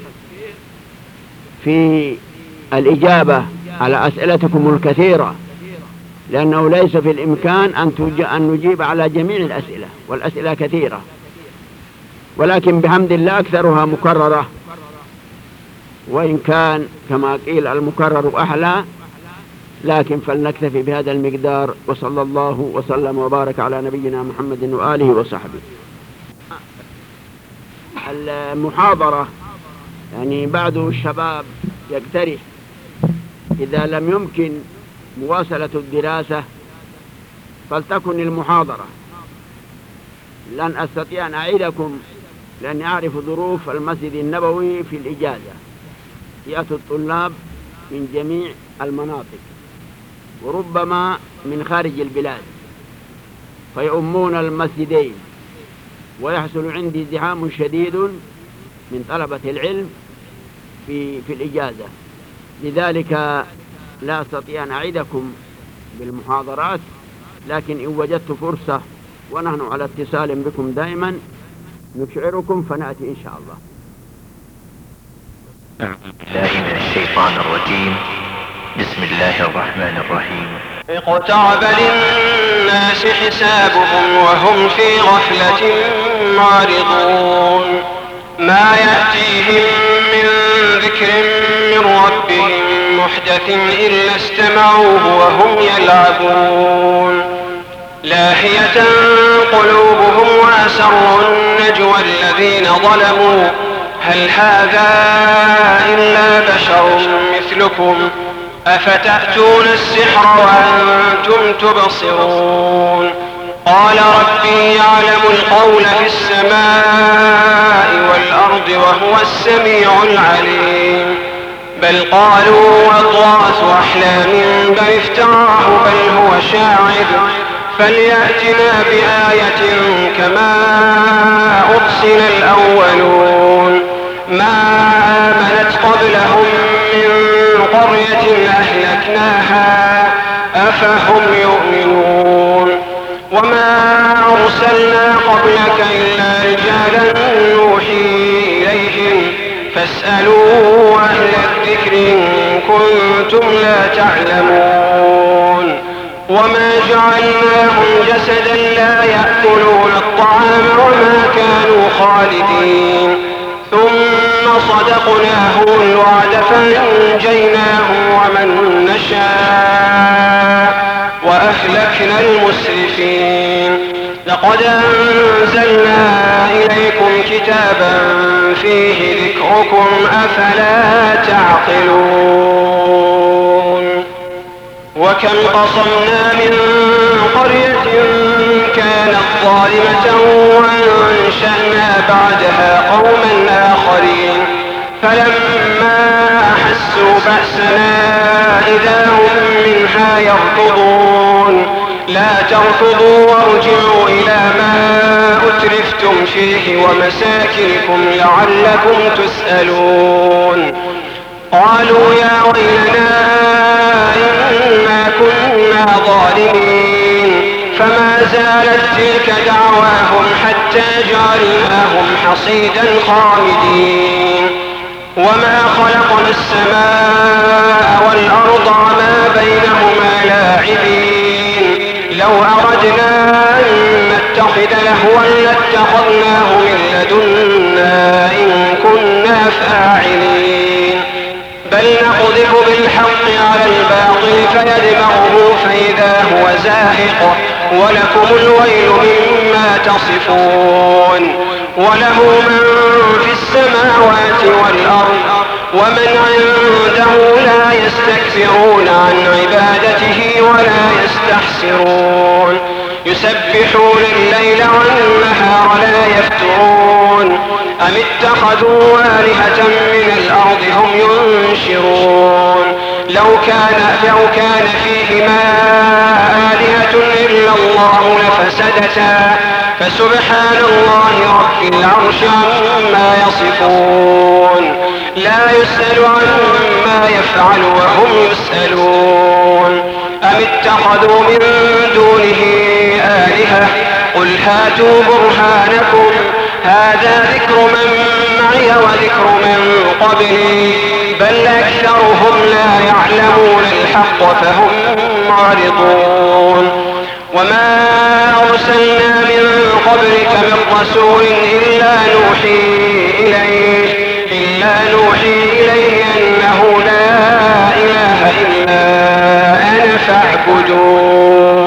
في الإجابة على أسئلتكم الكثيرة، لأنه ليس في الإمكان أن نجيب على جميع الأسئلة، والأسئلة كثيرة، ولكن بحمد الله أكثرها مكررة، وإن كان كما قيل المكرر أحلى، لكن فلنكتفي بهذا المقدار. وصلى الله وسلم وبارك على نبينا محمد وآله وصحبه. المحاضرة يعني بعض الشباب يقترح إذا لم يمكن مواصلة الدراسة فلتكن المحاضرة. لن أستطيع أن أعيدكم لأني أعرف ظروف المسجد النبوي في الإجازة، يأتي الطلاب من جميع المناطق وربما من خارج البلاد فيؤمون المسجدين، ويحصل عندي ازدحام شديد من طلبة العلم في, في الإجازة. لذلك لا أستطيع أن أعيدكم بالمحاضرات، لكن إن وجدت فرصة ونحن على اتصال بكم دائما نشعركم فنأتي إن شاء الله. أعوذ بالله من الشيطان الرجيم. بسم الله الرحمن الرحيم. اقترب للناس حسابهم وهم في غفلة معرضون ما يأتيهم من ذكر من ربهم محدث إلا استمعوه وهم يلعبون لاهية قلوبهم وأسروا النجوى الذين ظلموا هل هذا إلا بشر مثلكم أفتأتون السحر وأنتم تبصرون قال ربي يعلم القول في السماء والأرض وهو السميع العليم بل قالوا أضغاث أحلام بل افتراه بل هو شاعر فليأتنا بآية كما أرسل الأولون ما آمنت قبلهم من قرية أهلكناها أفهم يؤمنون وما أرسلنا قبلك إلا رجالا نوحي إليهم فاسألوا أهل الذكر إن كنتم لا تعلمون وما جعلناهم جسدا لا يأكلون الطعام وما كانوا خالدين ثم صدقناهم الوعد فأنجيناهم ومن نشاء وأهلكنا المسرفين لقد أنزلنا إليكم كتابا فيه ذكركم أفلا تعقلون وكم قصمنا من قرية كانت ظالمة وأنشأنا بعدها قوما آخرين فلما أحسوا بأسنا إذا هم منها يركضون لا تركضوا وارجعوا إلى ما أترفتم فيه ومساكنكم لعلكم تسألون قالوا يا ويلنا إنا كنا ظالمين فما زالت تلك دعواهم حتى جعلناهم حصيدا خامدين وما خلقنا السماء والأرض وما بينهما لاعبين لو أردنا أن نتخذ لهوا لاتخذناه من لدنا إن كنا فاعلين بل نقذف بالحق على الباطل فيدمغه فإذا هو زاهق ولكم الويل مما تصفون وله من في السماوات والأرض ومن عنده لا يستكبرون عن عبادته ولا يستحسرون يسبحون الليل والنهار لا يفترون أم اتخذوا آلهة من الأرض هم ينشرون لو كان, لو كان فيهما آلهة إلا الله لفسدتا فسبحان الله رب العرش عما يصفون لا يسأل عما يفعل وهم يسألون أم اتخذوا من دونه آلهة قل هاتوا برهانكم هذا ذكر من معي وذكر من قبلي بل أكثرهم لا يعلمون الحق فهم معرضون وما أرسلنا من قبلك من رسول إلا نوحي إليه إلا نوحي إليه أنه لا إله إلا أنا فاعبدون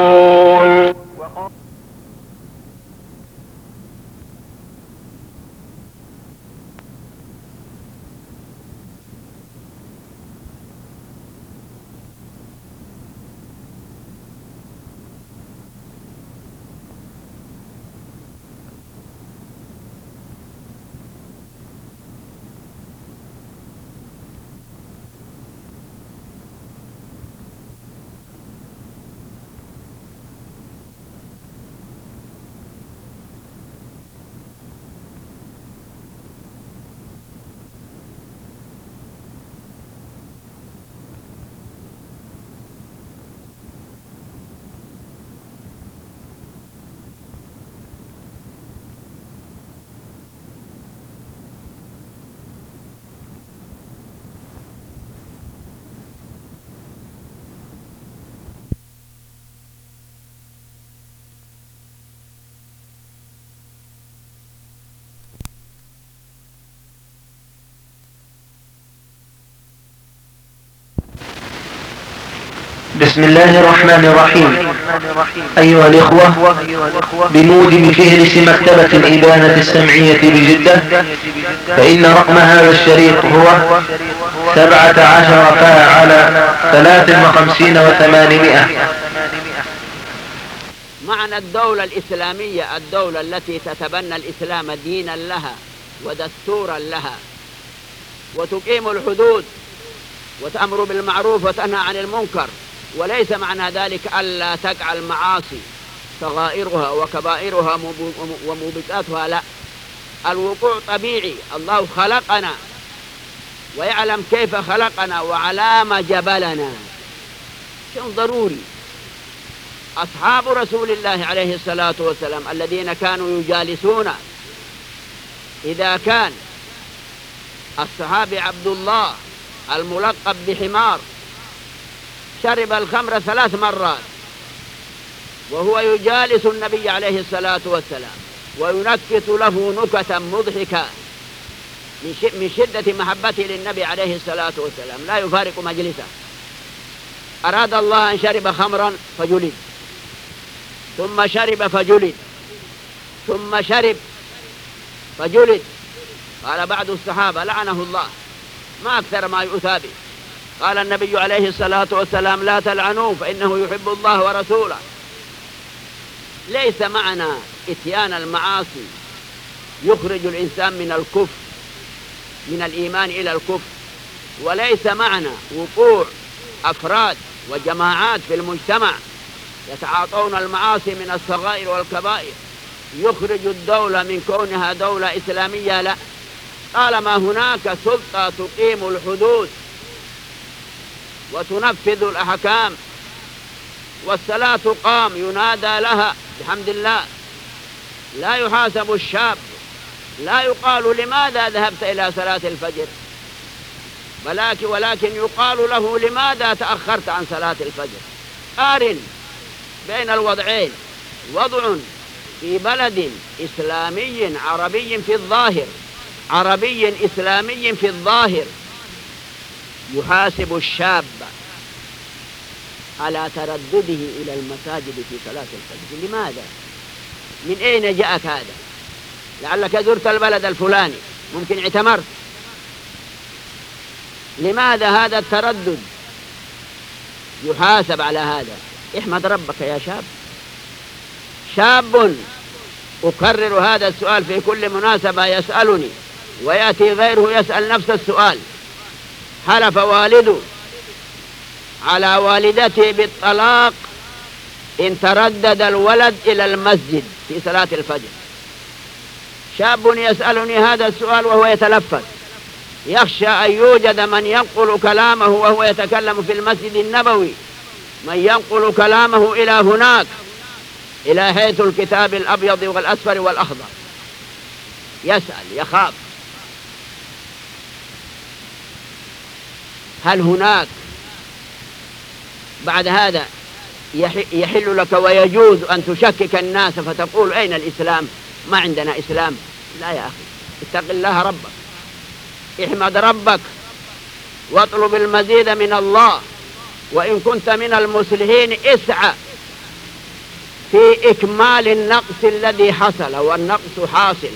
بسم الله الرحمن الرحيم. أيها الإخوة، بموجب فهرس مكتبة الإبانة السمعية بجدة، فإن رقم هذا الشريط هو سبعة عشر فاء على ثلاث وخمسين وثمانمائة. معنى الدولة الإسلامية الدولة التي تتبنى الإسلام دينا لها ودستورا لها، وتقيم الحدود وتأمر بالمعروف وتنهى عن المنكر، وليس معنى ذلك ألا تقع المعاصي صغائرها وكبائرها وموبقاتها، لا، الوقوع طبيعي. الله خلقنا ويعلم كيف خلقنا وعلام جبلنا، شيء ضروري. أصحاب رسول الله عليه الصلاة والسلام الذين كانوا يجالسون، إذا كان الصحابي عبد الله الملقب بحمار شرب الخمر ثلاث مرات وهو يجالس النبي عليه الصلاة والسلام وينكت له نكتا مضحكة من شدة محبته للنبي عليه الصلاة والسلام، لا يفارق مجلسه، أراد الله أن شرب خمرا فجلد، ثم شرب فجلد، ثم شرب فجلد. قال بعض الصحابة لعنه الله ما أكثر ما يؤتى به. قال النبي عليه الصلاة والسلام لا تلعنوه فإنه يحب الله ورسوله. ليس معنى إتيان المعاصي يخرج الإنسان من الكفر، من الإيمان إلى الكفر، وليس معنى وقوع أفراد وجماعات في المجتمع يتعاطون المعاصي من الصغائر والكبائر يخرج الدولة من كونها دولة إسلامية، لا، طالما هناك سلطة تقيم الحدود وتنفذ الأحكام والصلاة تقام ينادى لها بحمد الله، لا يحاسب الشاب، لا يقال لماذا ذهبت إلى صلاة الفجر، ولكن ولكن يقال له لماذا تأخرت عن صلاة الفجر. قارن بين الوضعين، وضع في بلد إسلامي عربي في الظاهر، عربي إسلامي في الظاهر، يحاسب الشاب على تردده إلى المساجد في صلاة الفجر. لماذا؟ من أين جاءك هذا؟ لعلك زرت البلد الفلاني، ممكن اعتمرت. لماذا هذا التردد؟ يحاسب على هذا. احمد ربك يا شاب. شاب أكرر هذا السؤال في كل مناسبة يسألني ويأتي غيره يسأل نفس السؤال. حلف والده على والدته بالطلاق إن تردد الولد إلى المسجد في صلاة الفجر. شاب يسألني هذا السؤال وهو يتلفت، يخشى أن يوجد من ينقل كلامه وهو يتكلم في المسجد النبوي، من ينقل كلامه إلى هناك، إلى حيث الكتاب الأبيض والأصفر والأخضر. يسأل يخاف هل هناك بعد هذا يحل لك ويجوز أن تشكك الناس فتقول أين الإسلام؟ ما عندنا إسلام. لا يا أخي، اتق الله ربك، احمد ربك واطلب المزيد من الله، وإن كنت من المصلحين اسعى في إكمال النقص الذي حصل، والنقص حاصل.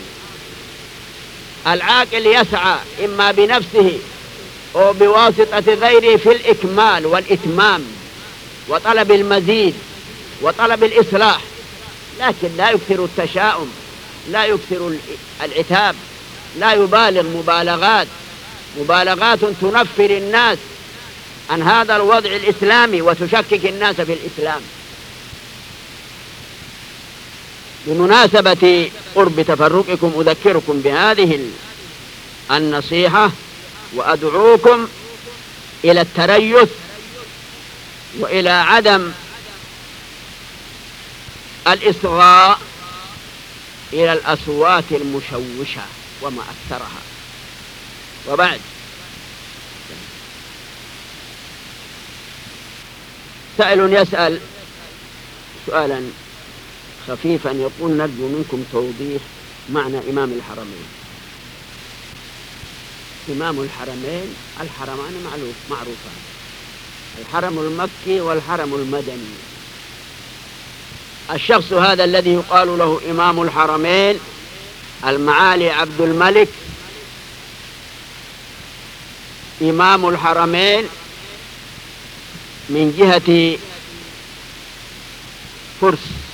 العاقل يسعى إما بنفسه أو بواسطة غيره في الإكمال والإتمام وطلب المزيد وطلب الإصلاح، لكن لا يكثر التشاؤم، لا يكثر العتاب، لا يبالغ مبالغات مبالغات تنفر الناس عن هذا الوضع الإسلامي وتشكك الناس في الإسلام. بمناسبة قرب تفرقكم أذكركم بهذه النصيحة وأدعوكم إلى التريث وإلى عدم الإصغاء إلى الأصوات المشوشة وما أكثرها. وبعد، سائل يسأل سؤالا خفيفا يقول نرجو منكم توضيح معنى إمام الحرمين. إمام الحرمين، الحرمان معروف معروفان، الحرم المكي والحرم المدني. الشخص هذا الذي يقال له إمام الحرمين المعالي عبد الملك إمام الحرمين من جهة فرس،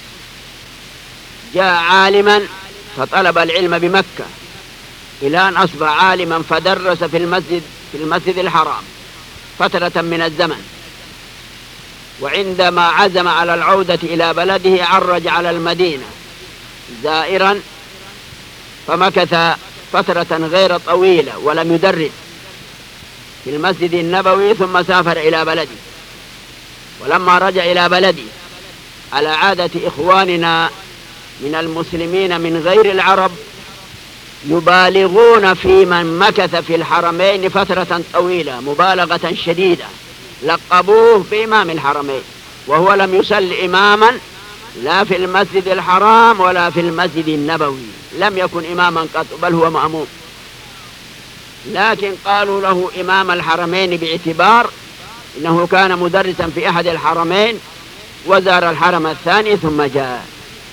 جاء عالما فطلب العلم بمكة إلى أن أصبح عالما فدرس في المسجد في المسجد الحرام فترة من الزمن، وعندما عزم على العودة إلى بلده عرج على المدينة زائرا، فمكث فترة غير طويلة ولم يدرس في المسجد النبوي، ثم سافر إلى بلده. ولما رجع إلى بلده على عادة إخواننا من المسلمين من غير العرب يبالغون في من مكث في الحرمين فترة طويلة مبالغة شديدة، لقبوه بإمام الحرمين، وهو لم يصل إماما لا في المسجد الحرام ولا في المسجد النبوي، لم يكن إماما قط، بل هو مأموم. لكن قالوا له إمام الحرمين باعتبار إنه كان مدرسا في أحد الحرمين وزار الحرم الثاني ثم جاء.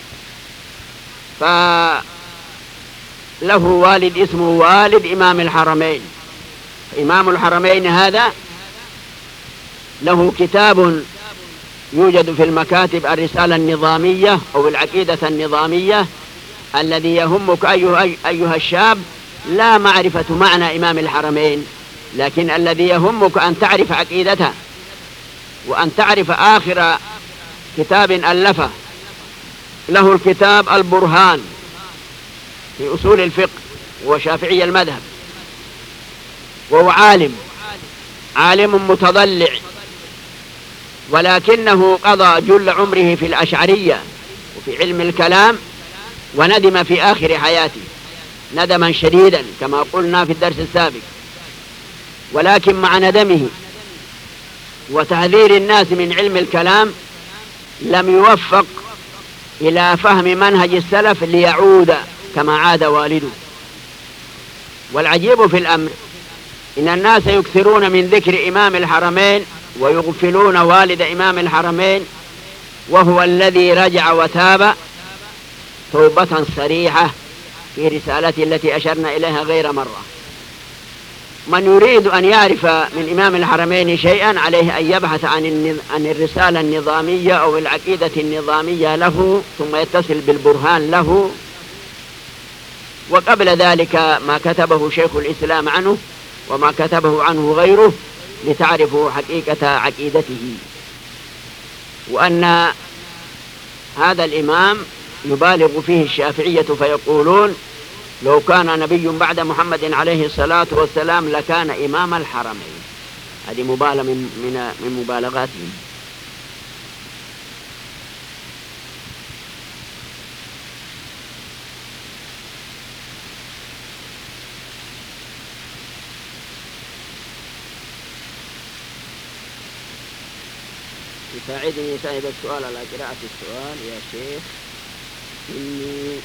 فله والد اسمه والد إمام الحرمين. إمام الحرمين هذا له كتاب يوجد في المكاتب الرسالة النظامية أو العقيدة النظامية. الذي يهمك أيها, أيها الشاب لا معرفة معنى إمام الحرمين، لكن الذي يهمك أن تعرف عقيدته وأن تعرف آخر كتاب ألفه. له الكتاب البرهان في أصول الفقه وشافعي المذهب، وهو عالم عالم متضلع، ولكنه قضى جل عمره في الأشعرية وفي علم الكلام، وندم في آخر حياته ندما شديدا كما قلنا في الدرس السابق. ولكن مع ندمه وتحذير الناس من علم الكلام لم يوفق إلى فهم منهج السلف ليعود كما عاد والده. والعجيب في الأمر إن الناس يكثرون من ذكر إمام الحرمين ويغفلون والد إمام الحرمين، وهو الذي رجع وتاب توبة صريحة في رسالته التي أشرنا إليها غير مرة. من يريد أن يعرف من إمام الحرمين شيئا عليه أن يبحث عن عن الرسالة النظامية أو العقيدة النظامية له، ثم يتصل بالبرهان له. وقبل ذلك ما كتبه شيخ الإسلام عنه وما كتبه عنه غيره لتعرفوا حقيقة عقيدته، وأن هذا الإمام يبالغ فيه الشافعية فيقولون لو كان نبي بعد محمد عليه الصلاة والسلام لكان إمام الحرمين. هذه مبالغة من, من, من مبالغاتهم. يساعدني صاحب السؤال على قراءة السؤال يا شيخ، إني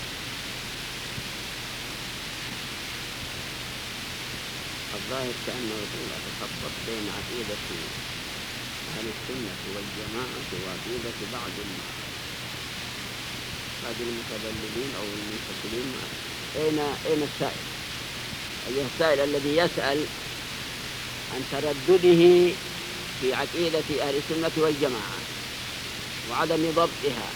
الظاهر كأنه يقول أتخبط بين عقيدة أهل السنة والجماعة وعقيدة بعض بعض المتبلدين أو المنفصلين. أين أين السائل؟ أيها السائل الذي يسأل عن تردده في عقيدة أهل السنة والجماعة وعدم ضبطها،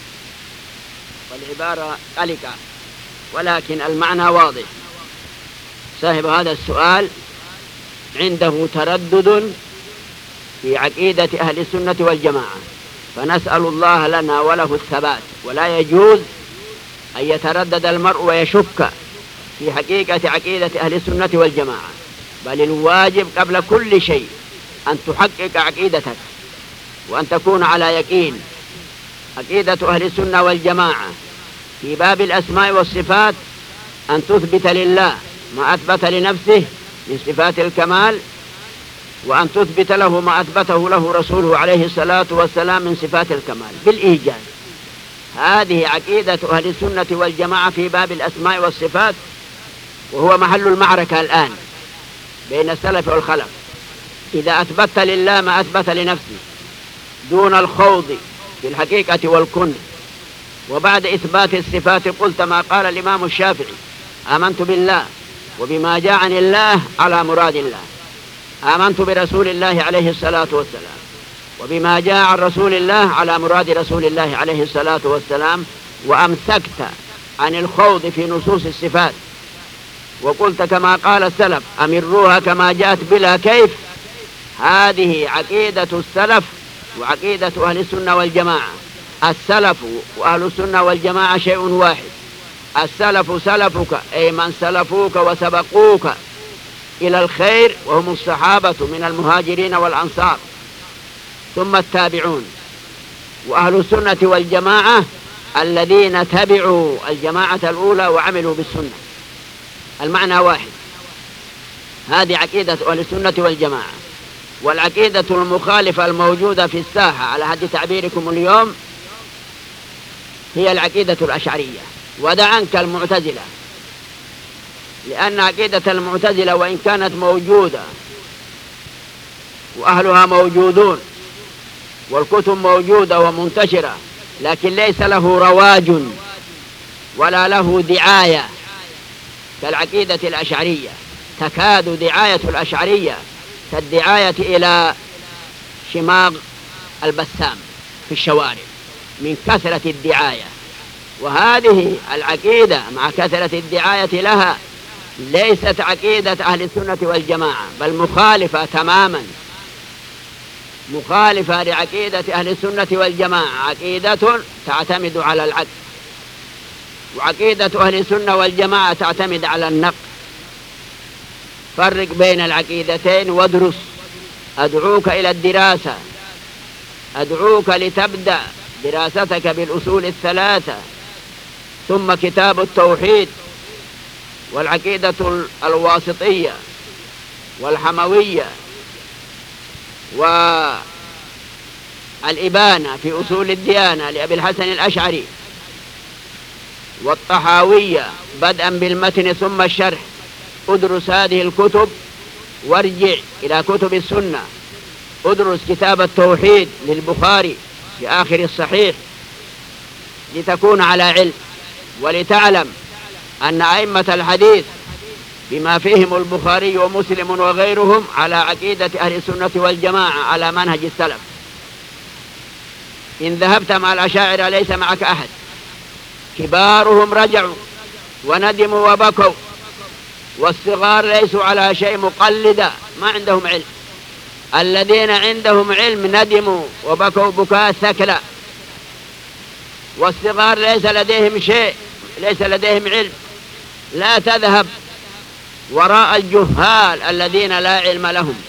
والعبارة قلقة ولكن المعنى واضح. صاحب هذا السؤال عنده تردد في عقيدة أهل السنة والجماعة، فنسأل الله لنا وله الثبات. ولا يجوز أن يتردد المرء ويشك في حقيقة عقيدة أهل السنة والجماعة، بل الواجب قبل كل شيء أن تحقق عقيدتك وأن تكون على يقين. عقيدة أهل السنة والجماعة في باب الأسماء والصفات أن تثبت لله ما أثبت لنفسه من صفات الكمال، وأن تثبت له ما أثبته له رسوله عليه الصلاة والسلام من صفات الكمال بالإيجاز. هذه عقيدة أهل السنة والجماعة في باب الأسماء والصفات، وهو محل المعركة الآن بين السلف والخلف. إذا أثبت لله ما أثبت لنفسه دون الخوض في الحقيقة والكن، وبعد إثبات الصفات قلت ما قال الإمام الشافعي: آمنت بالله وبما جاء عن الله على مراد الله، آمنت برسول الله عليه الصلاة والسلام وبما جاء عن رسول الله على مراد رسول الله عليه الصلاة والسلام، وأمسكت عن الخوض في نصوص الصفات، وقلت كما قال السلف: أمروها كما جاءت بلا كيف. هذه عقيدة السلف وعقيدة أهل السنة والجماعة. السلف وأهل السنة والجماعة شيء واحد. السلف سلفك أي من سلفوك وسبقوك إلى الخير، وهم الصحابة من المهاجرين والأنصار ثم التابعون. وأهل السنة والجماعة الذين تبعوا الجماعة الأولى وعملوا بالسنة. المعنى واحد. هذه عقيدة أهل السنة والجماعة. والعقيدة المخالفة الموجودة في الساحة على حد تعبيركم اليوم هي العقيدة الأشعرية. ودع عنك المعتزلة، لأن عقيدة المعتزلة وإن كانت موجودة وأهلها موجودون والكتب موجودة ومنتشرة، لكن ليس له رواج ولا له دعاية كالعقيدة الأشعرية. تكاد دعاية الأشعرية كالدعاية إلى شماغ البسام في الشوارع من كثرة الدعاية. وهذه العقيدة مع كثرة الدعاية لها ليست عقيدة أهل السنة والجماعة، بل مخالفة تماما، مخالفة لعقيدة أهل السنة والجماعة. عقيدة تعتمد على العدل، وعقيدة أهل السنة والجماعة تعتمد على النقد. فرق بين العقيدتين وادرس. أدعوك إلى الدراسة، أدعوك لتبدأ دراستك بالأصول الثلاثة، ثم كتاب التوحيد والعقيدة الواسطية والحموية والإبانة في أصول الديانة لأبي الحسن الأشعري، والطحاوية بدءا بالمتن ثم الشرح. ادرس هذه الكتب وارجع إلى كتب السنة. ادرس كتاب التوحيد للبخاري في آخر الصحيح لتكون على علم، ولتعلم أن أئمة الحديث بما فيهم البخاري ومسلم وغيرهم على عقيدة أهل السنة والجماعة على منهج السلف. إن ذهبت مع الأشاعرة ليس معك أحد. كبارهم رجعوا وندموا وبكوا، والصغار ليسوا على شيء مقلدا، ما عندهم علم. الذين عندهم علم ندموا وبكوا بكاء الثكلى، والصغار ليس لديهم شيء، ليس لديهم علم. لا تذهب وراء الجهال الذين لا علم لهم.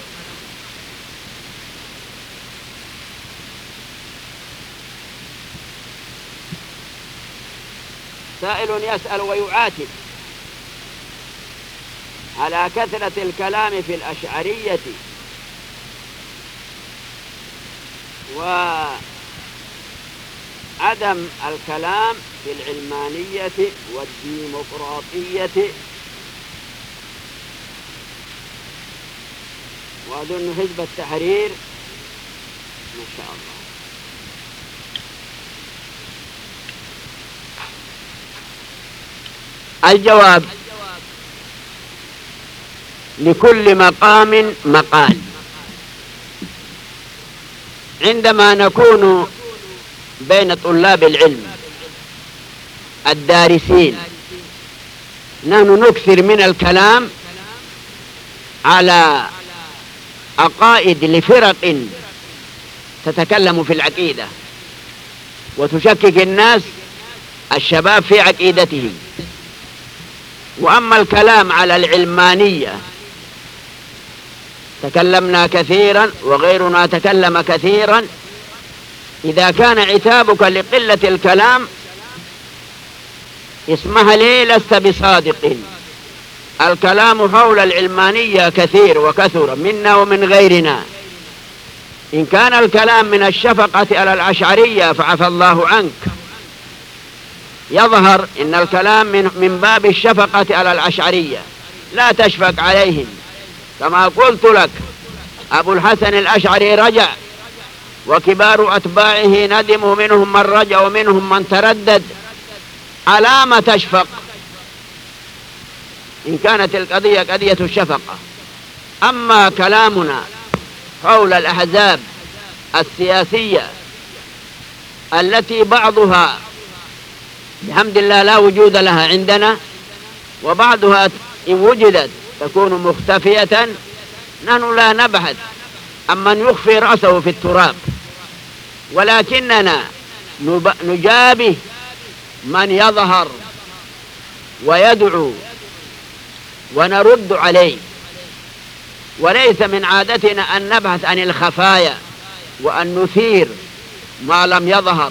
سائل يسأل ويعاتب على كثرة الكلام في الأشعرية وعدم الكلام في العلمانية والديمقراطية، وأظن حزب التحرير ما شاء الله. الجواب: لكل مقام مقال. عندما نكون بين طلاب العلم الدارسين نحن نكثر من الكلام على عقائد لفرق تتكلم في العقيدة وتشكك الناس الشباب في عقيدتهم. وأما الكلام على العلمانية تكلمنا كثيرا وغيرنا تكلم كثيرا. إذا كان عتابك لقلة الكلام اسمح لي لست بصادق. الكلام حول العلمانية كثير وكثر منا ومن غيرنا. إن كان الكلام من الشفقة على الأشعرية فعفى الله عنك، يظهر إن الكلام من, من باب الشفقة على الأشعرية، لا تشفق عليهم. كما قلت لك أبو الحسن الأشعري رجع، وكبار أتباعه ندموا، منهم من رجع ومنهم من تردد. على ما تشفق إن كانت القضية قضية الشفقة. أما كلامنا حول الأحزاب السياسية التي بعضها بحمد الله لا وجود لها عندنا، وبعضها إن وجدت تكون مختفية، نحن لا نبحث عمن يخفي رأسه في التراب، ولكننا نجابه من يظهر ويدعو ونرد عليه. وليس من عادتنا أن نبحث عن الخفايا وأن نثير ما لم يظهر،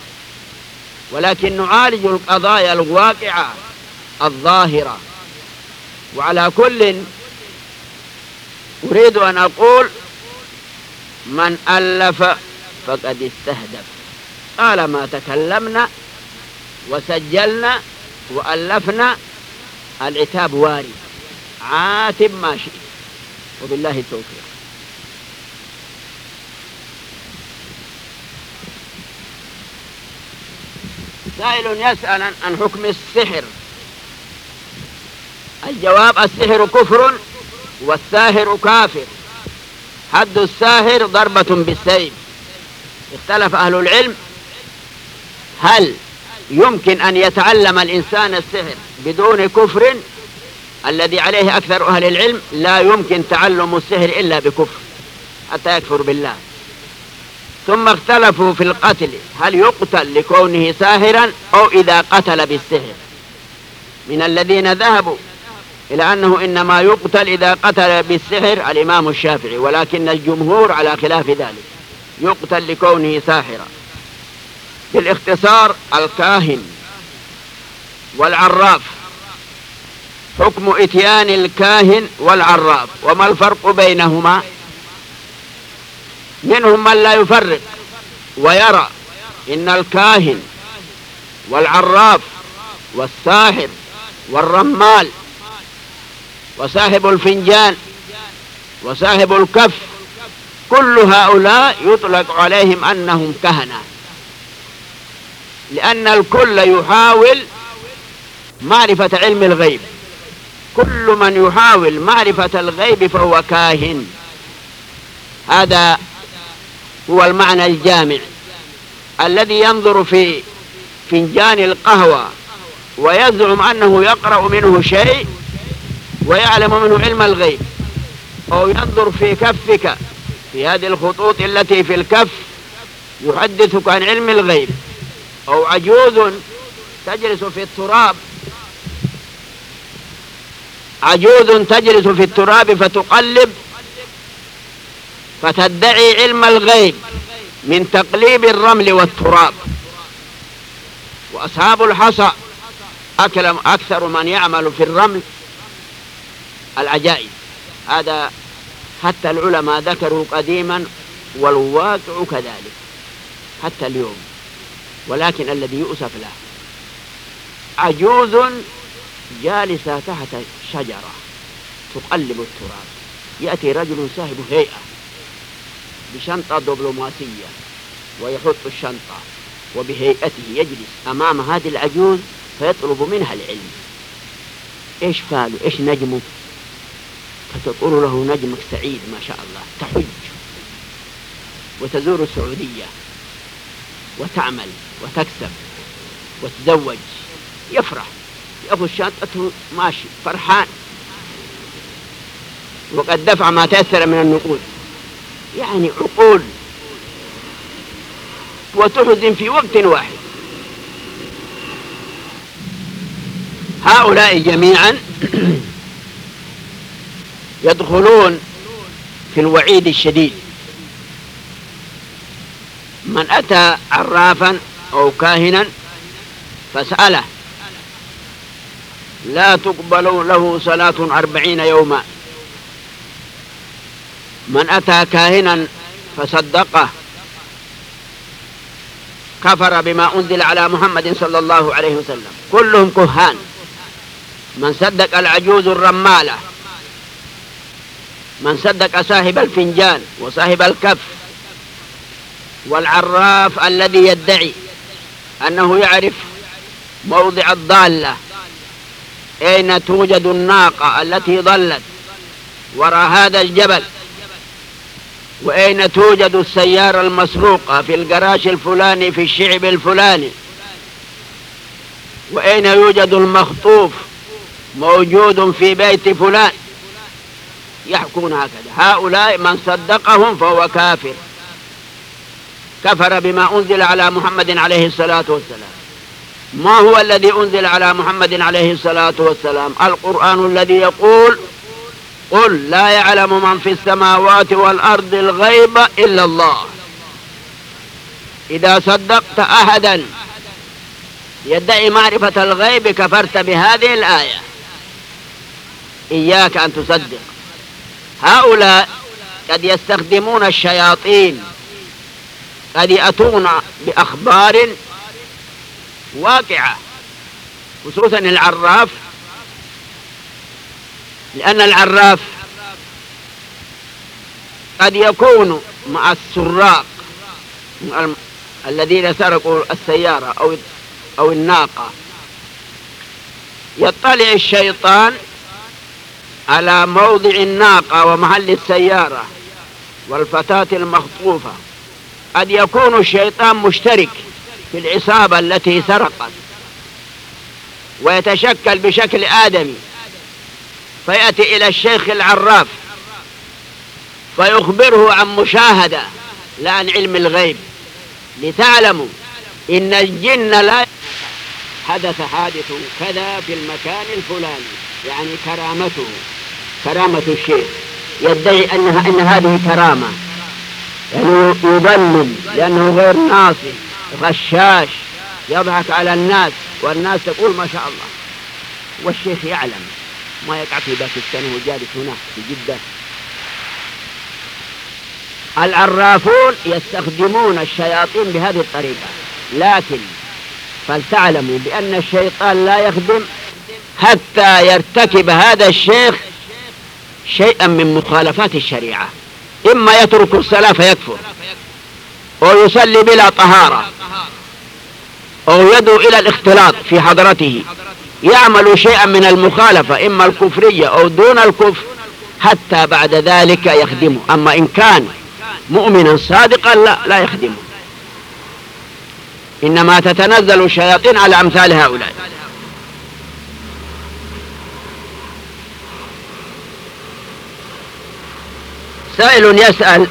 ولكن نعالج القضايا الواقعة الظاهرة. وعلى كل أريد أن أقول من ألف فقد استهدف. طالما تكلمنا وسجلنا وألفنا العتاب وارد، عاتب ما شئت، وبالله التوفيق. سائل يسأل عن حكم السحر. الجواب: السحر كفر والساهر كافر. حد الساهر ضربة بالسيف. اختلف أهل العلم هل يمكن أن يتعلم الإنسان السحر بدون كفر؟ الذي عليه أكثر أهل العلم لا يمكن تعلم السحر إلا بكفر حتى يكفر بالله. ثم اختلفوا في القتل، هل يقتل لكونه ساهرا أو إذا قتل بالسحر؟ من الذين ذهبوا إلى أنه إنما يقتل إذا قتل بالسحر الإمام الشافعي، ولكن الجمهور على خلاف ذلك، يقتل لكونه ساحرا. بالاختصار: الكاهن والعراف. حكم إتيان الكاهن والعراف، وما الفرق بينهما؟ منهم من لا يفرق ويرى إن الكاهن والعراف والساحر والرمال وصاحب الفنجان وصاحب الكف كل هؤلاء يطلق عليهم أنهم كهنة، لأن الكل يحاول معرفة علم الغيب. كل من يحاول معرفة الغيب فهو كاهن. هذا هو المعنى الجامع. الذي ينظر في فنجان القهوة ويزعم أنه يقرأ منه شيء ويعلم منه علم الغيب، أو ينظر في كفك في هذه الخطوط التي في الكف يحدثك عن علم الغيب، أو عجوز تجلس في التراب عجوز تجلس في التراب فتقلب فتدعي علم الغيب من تقليب الرمل والتراب. وأصحاب الحصى أكثر من يعمل في الرمل العجائب. هذا حتى العلماء ذكروا قديما، والواقع كذلك حتى اليوم. ولكن الذي يؤسف له عجوز جالسة تحت شجرة تقلب التراب، يأتي رجل صاحب هيئة بشنطة دبلوماسية ويحط الشنطة وبهيئته يجلس أمام هذه العجوز فيطلب منها العلم. إيش فاله؟ إيش نجمه؟ فتقول له: نجمك سعيد ما شاء الله، تحج وتزور السعودية وتعمل وتكسب وتزوج. يفرح، يأخذ شنطته ماشي فرحان، وقد دفع ما تيسر من النقود. يعني عقول وتحزن في وقت واحد. هؤلاء جميعا يدخلون في الوعيد الشديد. من أتى عرافا أو كاهنا فسأله لا تقبل له صلاة أربعين يوما. من أتى كاهنا فصدقه كفر بما أنزل على محمد صلى الله عليه وسلم. كلهم كهان. من صدق العجوز الرمالة من صدق صاحب الفنجان وصاحب الكف والعراف الذي يدعي أنه يعرف موضع الضالة، أين توجد الناقة التي ضلت وراء هذا الجبل، وأين توجد السيارة المسروقة في الجراج الفلاني في الشعب الفلاني، وأين يوجد المخطوف موجود في بيت فلان، يحكون هكذا. هؤلاء من صدقهم فهو كافر، كفر بما أنزل على محمد عليه الصلاة والسلام. ما هو الذي أنزل على محمد عليه الصلاة والسلام؟ القرآن الذي يقول: قل لا يعلم من في السماوات والأرض الغيب إلا الله. إذا صدقت أحدا يدعي معرفة الغيب كفرت بهذه الآية، إياك أن تصدق. هؤلاء قد يستخدمون الشياطين، قد يأتون بأخبار واقعة، خصوصا العراف، لأن العراف قد يكون مع السراق الذين سرقوا السيارة أو أو الناقة. يطلع الشيطان على موضع الناقة ومحل السيارة والفتاة المخطوفة. قد يكون الشيطان مشترك في العصابة التي سرقت ويتشكل بشكل آدمي، فيأتي إلى الشيخ العراف فيخبره عن مشاهدة لا عن علم الغيب، لتعلموا إن الجن لا حدث حادث كذا في المكان الفلاني، يعني كرامته كرامة الشيخ، يدعي أنها أن هذه كرامة، يعني يضلل لأنه غير ناصح غشاش يضحك على الناس، والناس تقول ما شاء الله، والشيخ يعلم ما يقع في باكستان وجالس هناك في جدة. العرافون يستخدمون الشياطين بهذه الطريقة، لكن فلتعلموا بأن الشيطان لا يخدم حتى يرتكب هذا الشيخ شيئا من مخالفات الشريعة، إما يترك الصلاة فيكفر، أو يصلي بلا طهارة، أو يدعو إلى الاختلاط في حضرته، يعمل شيئا من المخالفة إما الكفرية أو دون الكفر، حتى بعد ذلك يخدمه. أما إن كان مؤمنا صادقا لا لا يخدمه، إنما تتنزل الشياطين على أمثال هؤلاء. سائل يسأل،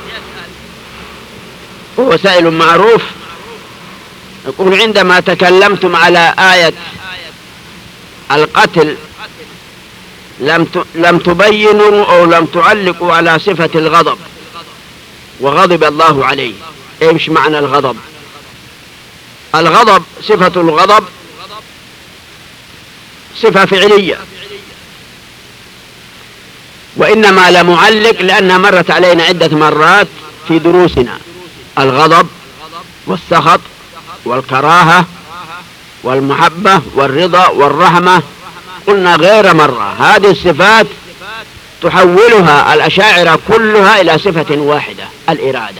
هو سائل معروف، يقول: عندما تكلمتم على آية القتل لم لم تبينوا أو لم تعلقوا على صفة الغضب، وغضب الله عليه. إيش معنى الغضب؟ الغضب صفة الغضب صفة فعلية، وإنما لم أعلق لأنها مرت علينا عدة مرات في دروسنا: الغضب والسخط والكراهة والمحبة والرضا والرحمة. قلنا غير مرة هذه الصفات تحولها الأشاعرة كلها إلى صفة واحدة: الإرادة.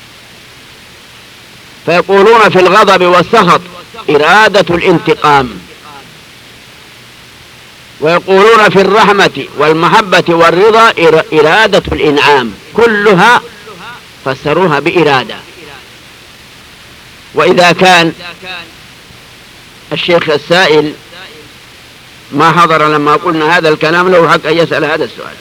فيقولون في الغضب والسخط إرادة الانتقام، ويقولون في الرحمة والمحبة والرضا إرادة الإنعام، كلها فسروها بإرادة. وإذا كان الشيخ السائل ما حضر لما قلنا هذا الكلام، له حق أن يسأل هذا السؤال.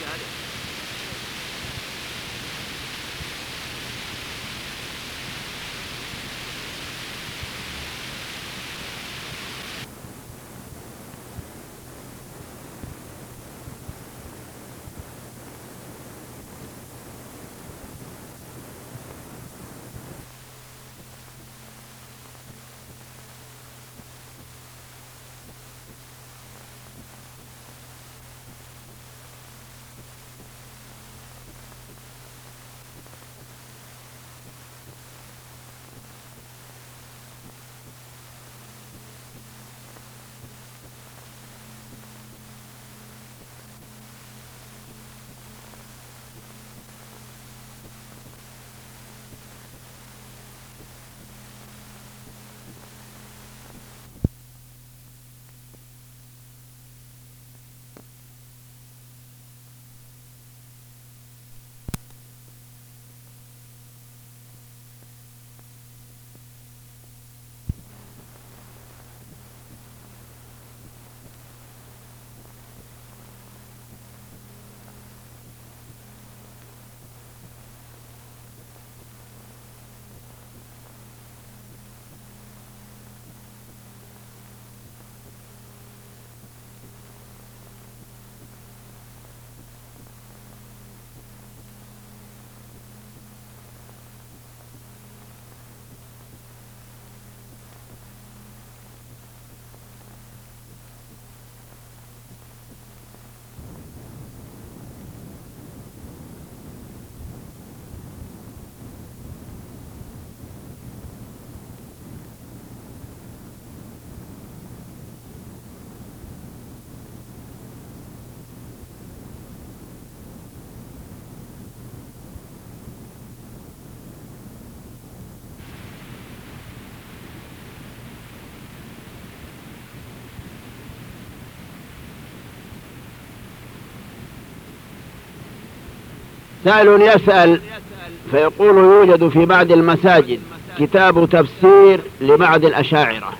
سائل يسأل فيقول يوجد في بعض المساجد كتاب تفسير لبعض الأشاعرة،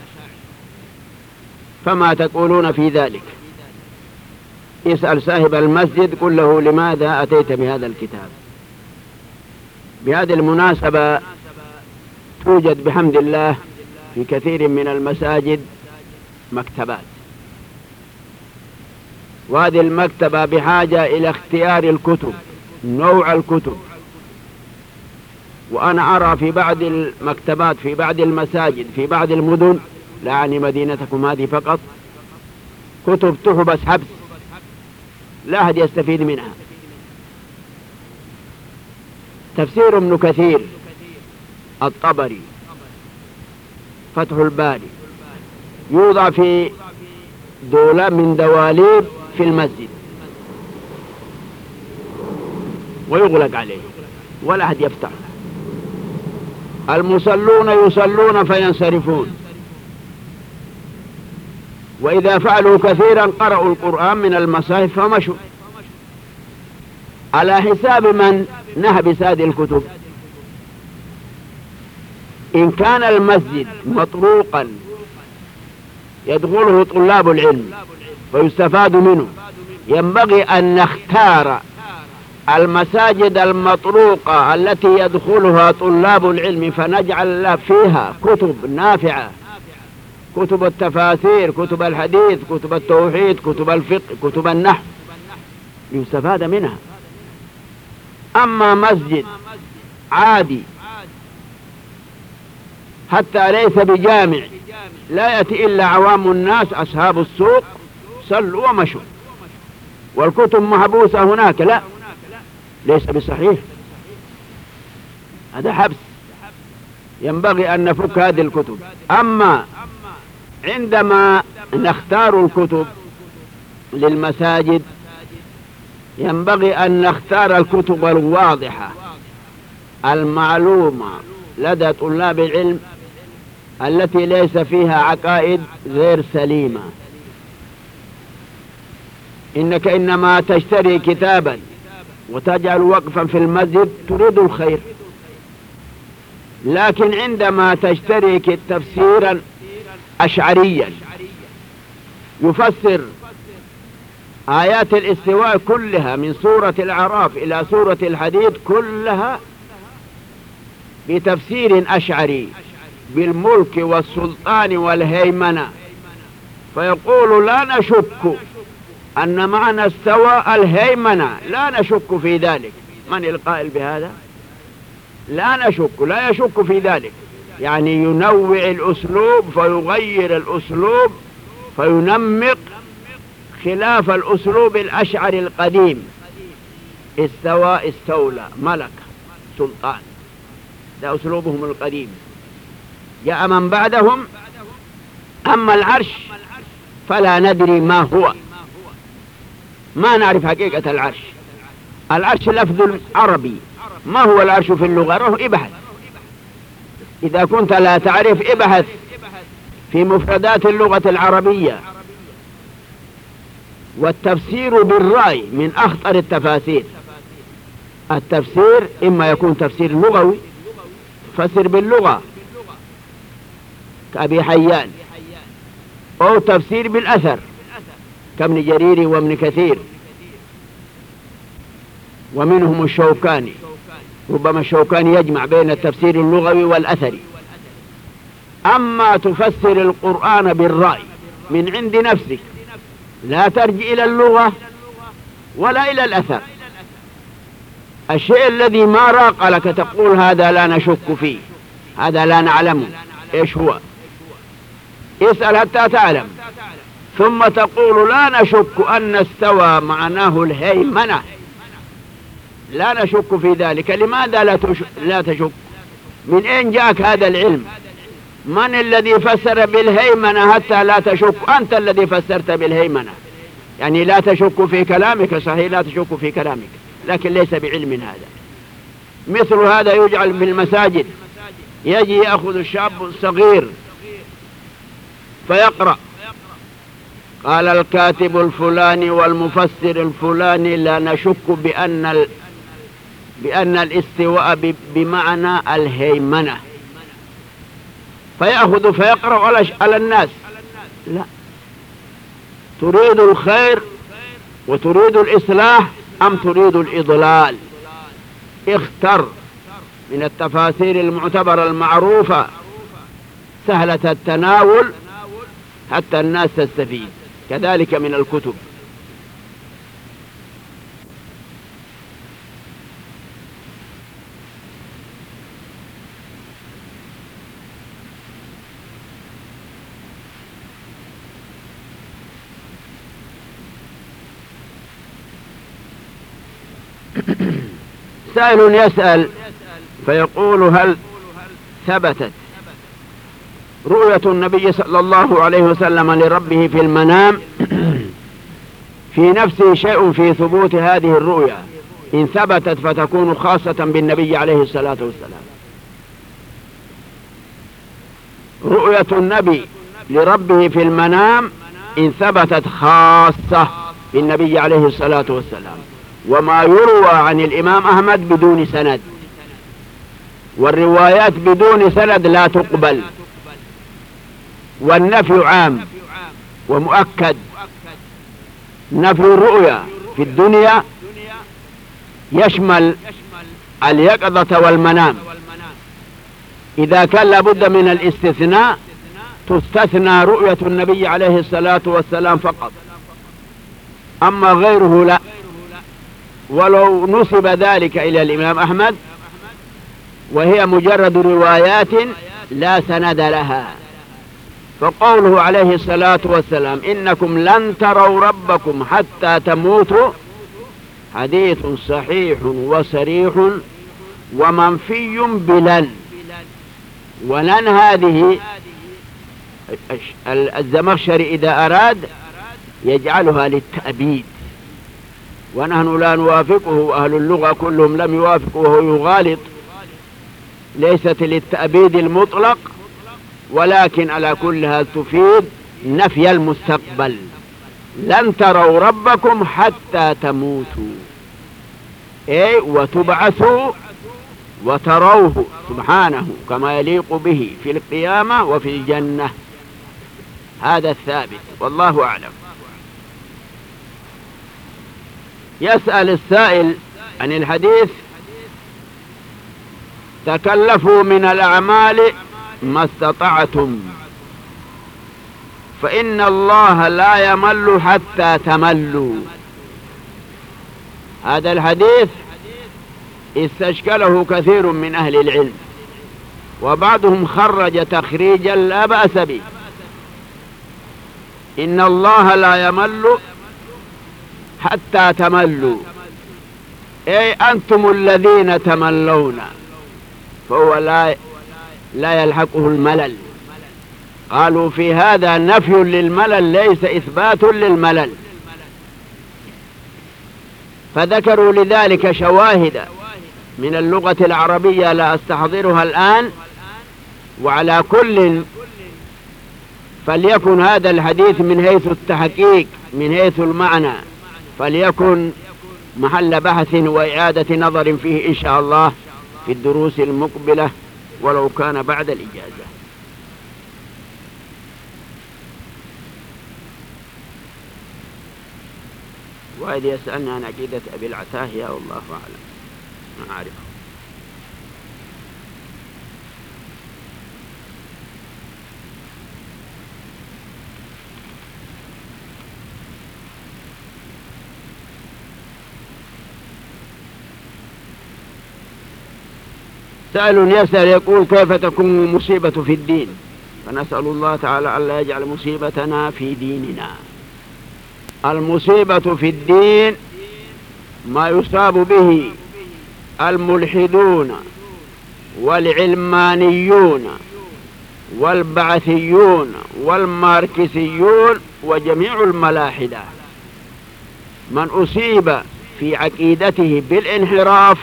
فما تقولون في ذلك؟ يسأل صاحب المسجد قل له لماذا أتيت بهذا الكتاب. بهذه المناسبة توجد بحمد الله في كثير من المساجد مكتبات، وهذه المكتبة بحاجة إلى اختيار الكتب، نوع الكتب. وأنا أرى في بعض المكتبات في بعض المساجد في بعض المدن، لا يعني مدينتكم هذه فقط، كتب تحبس حبس لا أحد يستفيد منها. تفسير ابن كثير، الطبري، فتح الباري، يوضع في دولاب من دواليب في المسجد ويغلق عليه ولا أحد يفتح. المصلون يصلون فينصرفون، وإذا فعلوا كثيرا قرأوا القرآن من المصاحف فمشوا. على حساب من نهبس هذه الكتب؟ إن كان المسجد مطروقا يدخله طلاب العلم ويستفاد منه، ينبغي أن نختار المساجد المطروقة التي يدخلها طلاب العلم فنجعل فيها كتب نافعة، كتب التفاسير، كتب الحديث، كتب التوحيد، كتب الفقه، كتب النحو، يستفاد منها. أما مسجد عادي حتى ليس بجامع لا يأتي إلا عوام الناس أصحاب السوق صلوا ومشوا والكتب محبوسة هناك، لا، ليس بصحيح، هذا حبس. ينبغي أن نفك هذه الكتب. أما عندما نختار الكتب للمساجد ينبغي أن نختار الكتب الواضحة المعلومة لدى طلاب العلم التي ليس فيها عقائد غير سليمة. إنك إنما تشتري كتابا وتجعل وقفا في المسجد تريد الخير، لكن عندما تشتري تفسيرا أشعريا يفسر آيات الاستواء كلها من سورة الأعراف إلى سورة الحديد كلها بتفسير أشعري بالملك والسلطان والهيمنة، فيقول لا نشك أن معنى استوى الهيمنة، لا نشك في ذلك. من القائل بهذا؟ لا نشك، لا يشك في ذلك، يعني ينوع الأسلوب فيغير الأسلوب فينمق خلاف الأسلوب الأشعري القديم. استوى، استولى، ملك، سلطان، ده أسلوبهم القديم. جاء من بعدهم أما العرش فلا ندري ما هو، ما نعرف حقيقة العرش. العرش لفظ عربي، ما هو العرش في اللغة؟ روح ابحث، إذا كنت لا تعرف ابحث في مفردات اللغة العربية. والتفسير بالرأي من أخطر التفاسير. التفسير إما يكون تفسير لغوي، فسر باللغة كأبي حيان، أو تفسير بالأثر كابن جرير وابن كثير، ومنهم الشوكاني، ربما الشوكاني يجمع بين التفسير اللغوي والأثري. أما تفسر القرآن بالرأي من عند نفسك، لا ترجع إلى اللغة ولا إلى الأثر. الشيء الذي ما راق لك تقول هذا لا نشك فيه، هذا لا نعلمه إيش هو، اسأل حتى تعلم، ثم تقول لا نشك أن استوى معناه الهيمنة، لا نشك في ذلك. لماذا لا, تش... لا تشك؟ من أين جاءك هذا العلم؟ من الذي فسر بالهيمنة حتى لا تشك؟ أنت الذي فسرت بالهيمنة، يعني لا تشك في كلامك، صحيح لا تشك في كلامك، لكن ليس بعلم هذا. مثل هذا يجعل في المساجد، يجي يأخذ الشاب الصغير فيقرأ قال الكاتب الفلاني والمفسر الفلاني لا نشك بأن بأن الاستواء بمعنى الهيمنة، فيأخذ فيقرأ على الناس. لا، تريد الخير وتريد الإصلاح أم تريد الإضلال؟ اختر من التفاسير المعتبرة المعروفة سهلة التناول حتى الناس تستفيد، كذلك من الكتب. سائل يسأل فيقول: هل ثبتت رؤية النبي صلى الله عليه وسلم لربه في المنام في نفسه شيء في ثبوت هذه الرؤية؟ إن ثبتت فتكون خاصة بالنبي عليه الصلاة والسلام. رؤية النبي لربه في المنام إن ثبتت خاصة بالنبي عليه الصلاة والسلام، وما يروى عن الإمام أحمد بدون سند، والروايات بدون سند لا تقبل، والنفي عام ومؤكد. نفي الرؤيا في الدنيا يشمل اليقظة والمنام، إذا كان لابد من الاستثناء تستثنى رؤية النبي عليه الصلاة والسلام فقط، أما غيره لا. ولو نسب ذلك إلى الإمام أحمد وهي مجرد روايات لا سند لها، فقوله عليه الصلاة والسلام: إنكم لن تروا ربكم حتى تموتوا، حديث صحيح وصريح ومنفي بلن. ولن هذه الزمخشري إذا أراد يجعلها للتأبيد، ونحن لا نوافقه، أهل اللغة كلهم لم يوافقه وهو يغالط. ليست للتأبيد المطلق، ولكن على كل هذا تفيد نفي المستقبل. لن تروا ربكم حتى تموتوا، أي وتبعثوا وتروه سبحانه كما يليق به في القيامة وفي الجنة. هذا الثابت، والله أعلم. يسأل السائل عن الحديث: تكلفوا من الأعمال ما استطعتم، فإن الله لا يمل حتى تملوا. هذا الحديث استشكله كثير من أهل العلم، وبعضهم خرج تخريجا لا بأس به: إن الله لا يمل حتى تملوا، أي أنتم الذين تملون، فهو لا لا يلحقه الملل. قالوا في هذا نفي للملل ليس إثبات للملل، فذكروا لذلك شواهد من اللغة العربية لا أستحضرها الآن. وعلى كل فليكن هذا الحديث من حيث التحقيق من حيث المعنى فليكن محل بحث وإعادة نظر فيه إن شاء الله في الدروس المقبلة، ولو كان بعد الإجازة. واحد يسألني عن عقيدة أبي العتاهية والله أعلم، ما أعرفه. سائل يسأل يقول: كيف تكون المصيبة في الدين؟ فنسأل الله تعالى ألا يجعل مصيبتنا في ديننا. المصيبة في الدين ما يصاب به الملحدون والعلمانيون والبعثيون والماركسيون وجميع الملاحدة. من أصيب في عقيدته بالانحراف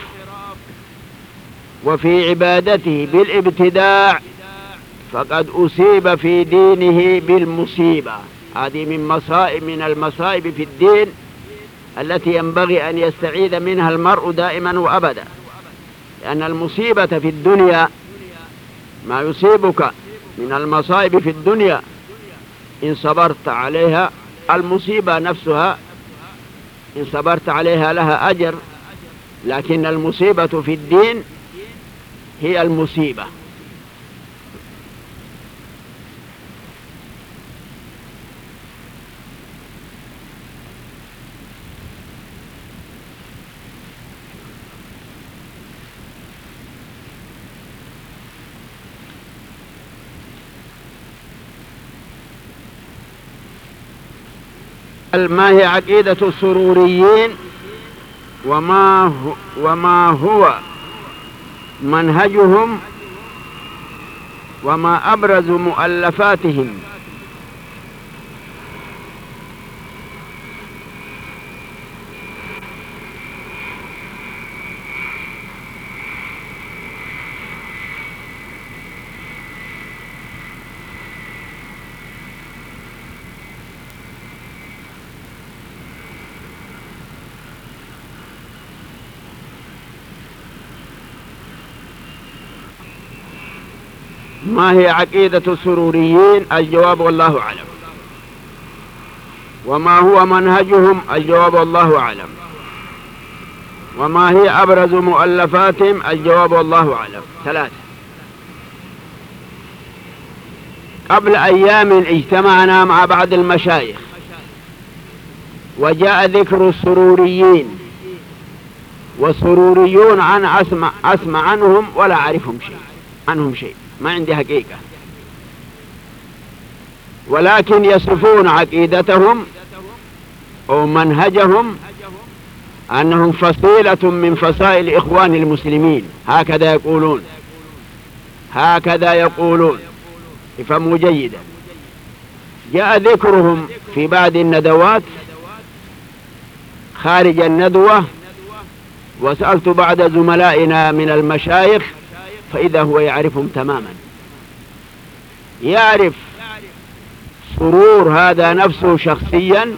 وفي عبادته بالابتداع فقد أصيب في دينه بالمصيبة. هذه من مصائب من المصائب في الدين التي ينبغي أن يستعيذ منها المرء دائما وأبدا. لأن المصيبة في الدنيا ما يصيبك من المصائب في الدنيا إن صبرت عليها، المصيبة نفسها إن صبرت عليها لها أجر، لكن المصيبة في الدين هي المصيبة. ما هي عقيدة السروريين وما هو, وما هو منهجهم وما أبرز مؤلفاتهم؟ ما هي عقيدة السروريين؟ الجواب والله أعلم. وما هو منهجهم؟ الجواب والله أعلم. وما هي أبرز مؤلفاتهم؟ الجواب والله أعلم. ثلاثة. قبل أيام اجتمعنا مع بعض المشايخ وجاء ذكر السروريين، والسروريون أنا أسمع, أسمع عنهم ولا أعرفهم شيء عنهم شيء، ما عندي حقيقة، ولكن يصفون عقيدتهم أو منهجهم أنهم فصيلة من فصائل إخوان المسلمين، هكذا يقولون هكذا يقولون افهموا جيدا. جاء ذكرهم في بعض الندوات خارج الندوة، وسألت بعض زملائنا من المشايخ فإذا هو يعرفهم تماما، يعرف سرور هذا نفسه شخصيا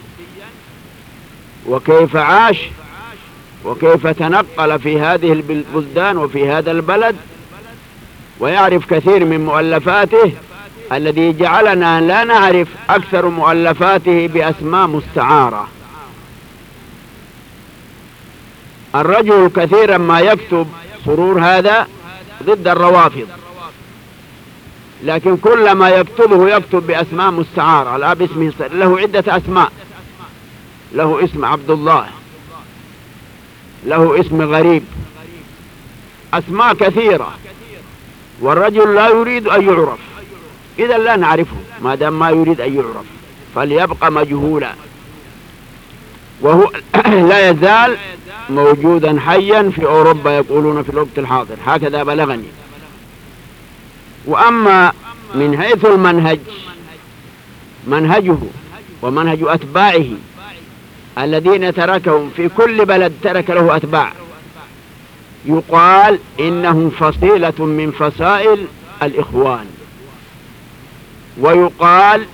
وكيف عاش وكيف تنقل في هذه البلدان وفي هذا البلد، ويعرف كثير من مؤلفاته الذي جعلنا لا نعرف أكثر مؤلفاته بأسماء مستعارة. الرجل كثيرا ما يكتب سرور هذا ضد الروافض، لكن كل ما يكتبه يكتب بأسماء مستعارة، لا باسمه، له عدة أسماء، له اسم عبد الله، له اسم غريب، أسماء كثيرة، والرجل لا يريد أن يعرف، إذا لا نعرفه ما دام ما يريد أن يعرف فليبقى مجهولا، وهو لا يزال موجودا حيا في أوروبا يقولون في الوقت الحاضر، هكذا بلغني. وأما من حيث المنهج، منهجه ومنهج أتباعه الذين تركهم في كل بلد ترك له أتباع، يقال إنهم فصيلة من فصائل الإخوان، ويقال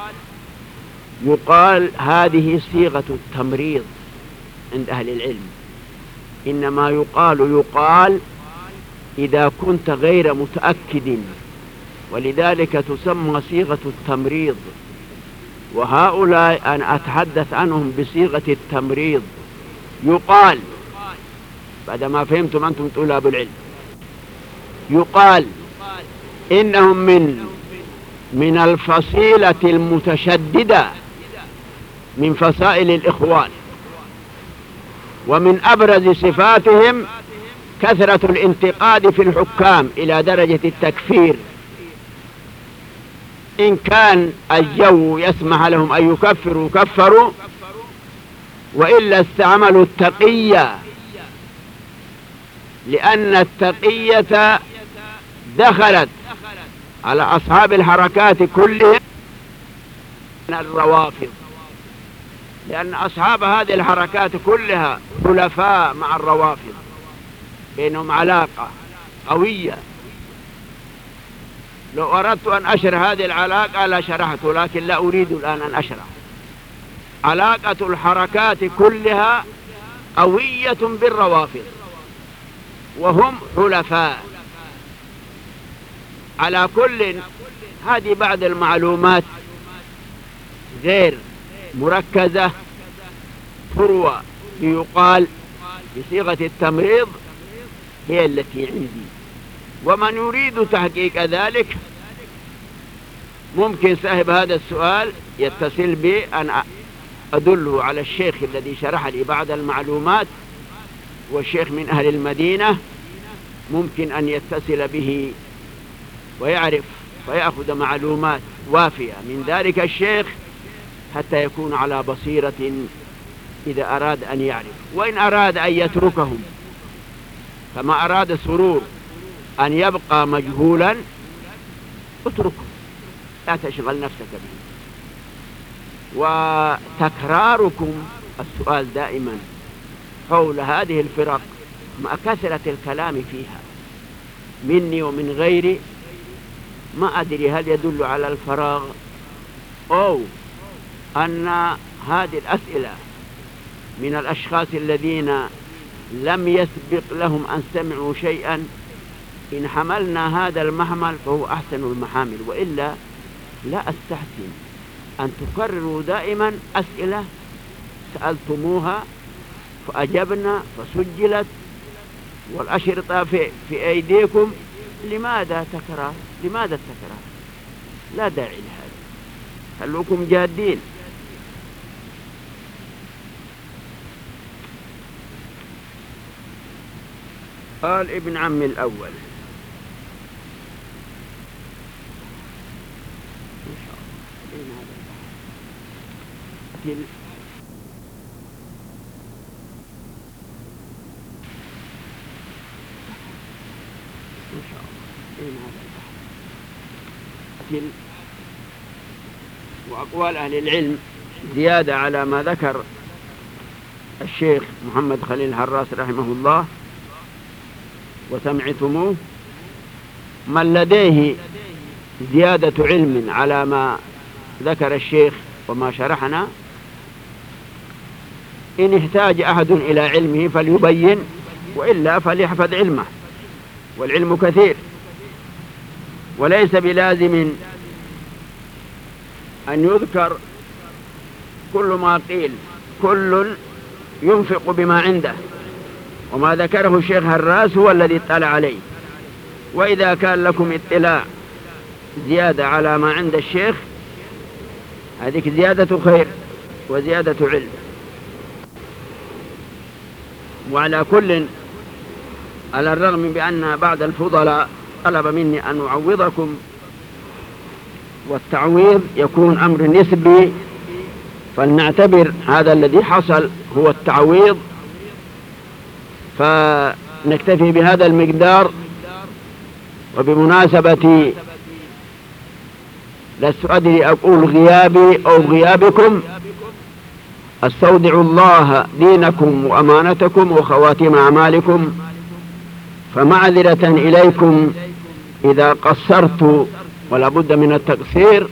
يقال هذه صيغة التمريض عند أهل العلم، إنما يقال يقال إذا كنت غير متأكد، ولذلك تسمى صيغة التمريض، وهؤلاء أنا أتحدث عنهم بصيغة التمريض. يقال بعد ما فهمتم أنتم طلاب العلم، يقال إنهم من من الفصيلة المتشددة من فصائل الإخوان، ومن أبرز صفاتهم كثرة الانتقاد في الحكام إلى درجة التكفير، إن كان الجو يسمح لهم أن يكفروا كفروا، وإلا استعملوا التقية، لأن التقية دخلت على أصحاب الحركات كلهم من الروافض، لأن أصحاب هذه الحركات كلها حلفاء مع الروافض، بينهم علاقة قوية. لو أردت أن أشرح هذه العلاقة لشرحته، لكن لا أريد الآن أن أشرح. علاقة الحركات كلها قوية بالروافض، وهم حلفاء. على كل هذه بعض المعلومات غير مركزة تروى ليقال بصيغة التمريض هي التي عندي، ومن يريد تحقيق ذلك ممكن صاحب هذا السؤال يتصل بي أن أدله على الشيخ الذي شرح لي بعض المعلومات، والشيخ من أهل المدينة ممكن أن يتصل به ويعرف ويأخذ معلومات وافية من ذلك الشيخ حتى يكون على بصيرة إذا أراد أن يعرف. وإن أراد أن يتركهم كما أراد سرور أن يبقى مجهولا اتركه، لا تشغل نفسك به. وتكراركم السؤال دائما حول هذه الفرق مع كثرة الكلام فيها مني ومن غيري ما أدري هل يدل على الفراغ أو أن هذه الأسئلة من الأشخاص الذين لم يسبق لهم أن سمعوا شيئا. إن حملنا هذا المحمل فهو أحسن المحامل، وإلا لا أستحسن أن تكرروا دائما أسئلة سألتموها فأجبنا فسجلت والأشرطة في, في أيديكم. لماذا تكرار؟ لماذا التكرار؟ لا داعي لهذا، خلوكم جادين. قال ابن عمي الأول وأقوال أهل العلم زيادة على ما ذكر الشيخ محمد خليل الحراس رحمه الله وسمعتموه. من لديه زيادة علم على ما ذكر الشيخ وما شرحنا، إن احتاج أحد إلى علمه فليبين، وإلا فليحفظ علمه، والعلم كثير. وليس بلازم أن يذكر كل ما قيل، كل ينفق بما عنده، وما ذكره الشيخ هراس هو الذي اطلع عليه. وإذا كان لكم اطلاع زيادة على ما عند الشيخ هذه زيادة خير وزيادة علم. وعلى كل، على الرغم بأن بعض الفضلاء طلب مني أن أعوضكم، والتعويض يكون أمر نسبي، فلنعتبر هذا الذي حصل هو التعويض، فنكتفي بهذا المقدار. وبمناسبة لست أدري أقول غيابي أو غيابكم، استودع الله دينكم وأمانتكم وخواتم أعمالكم، فمعذرة إليكم إذا قصرت، ولا بد من التقصير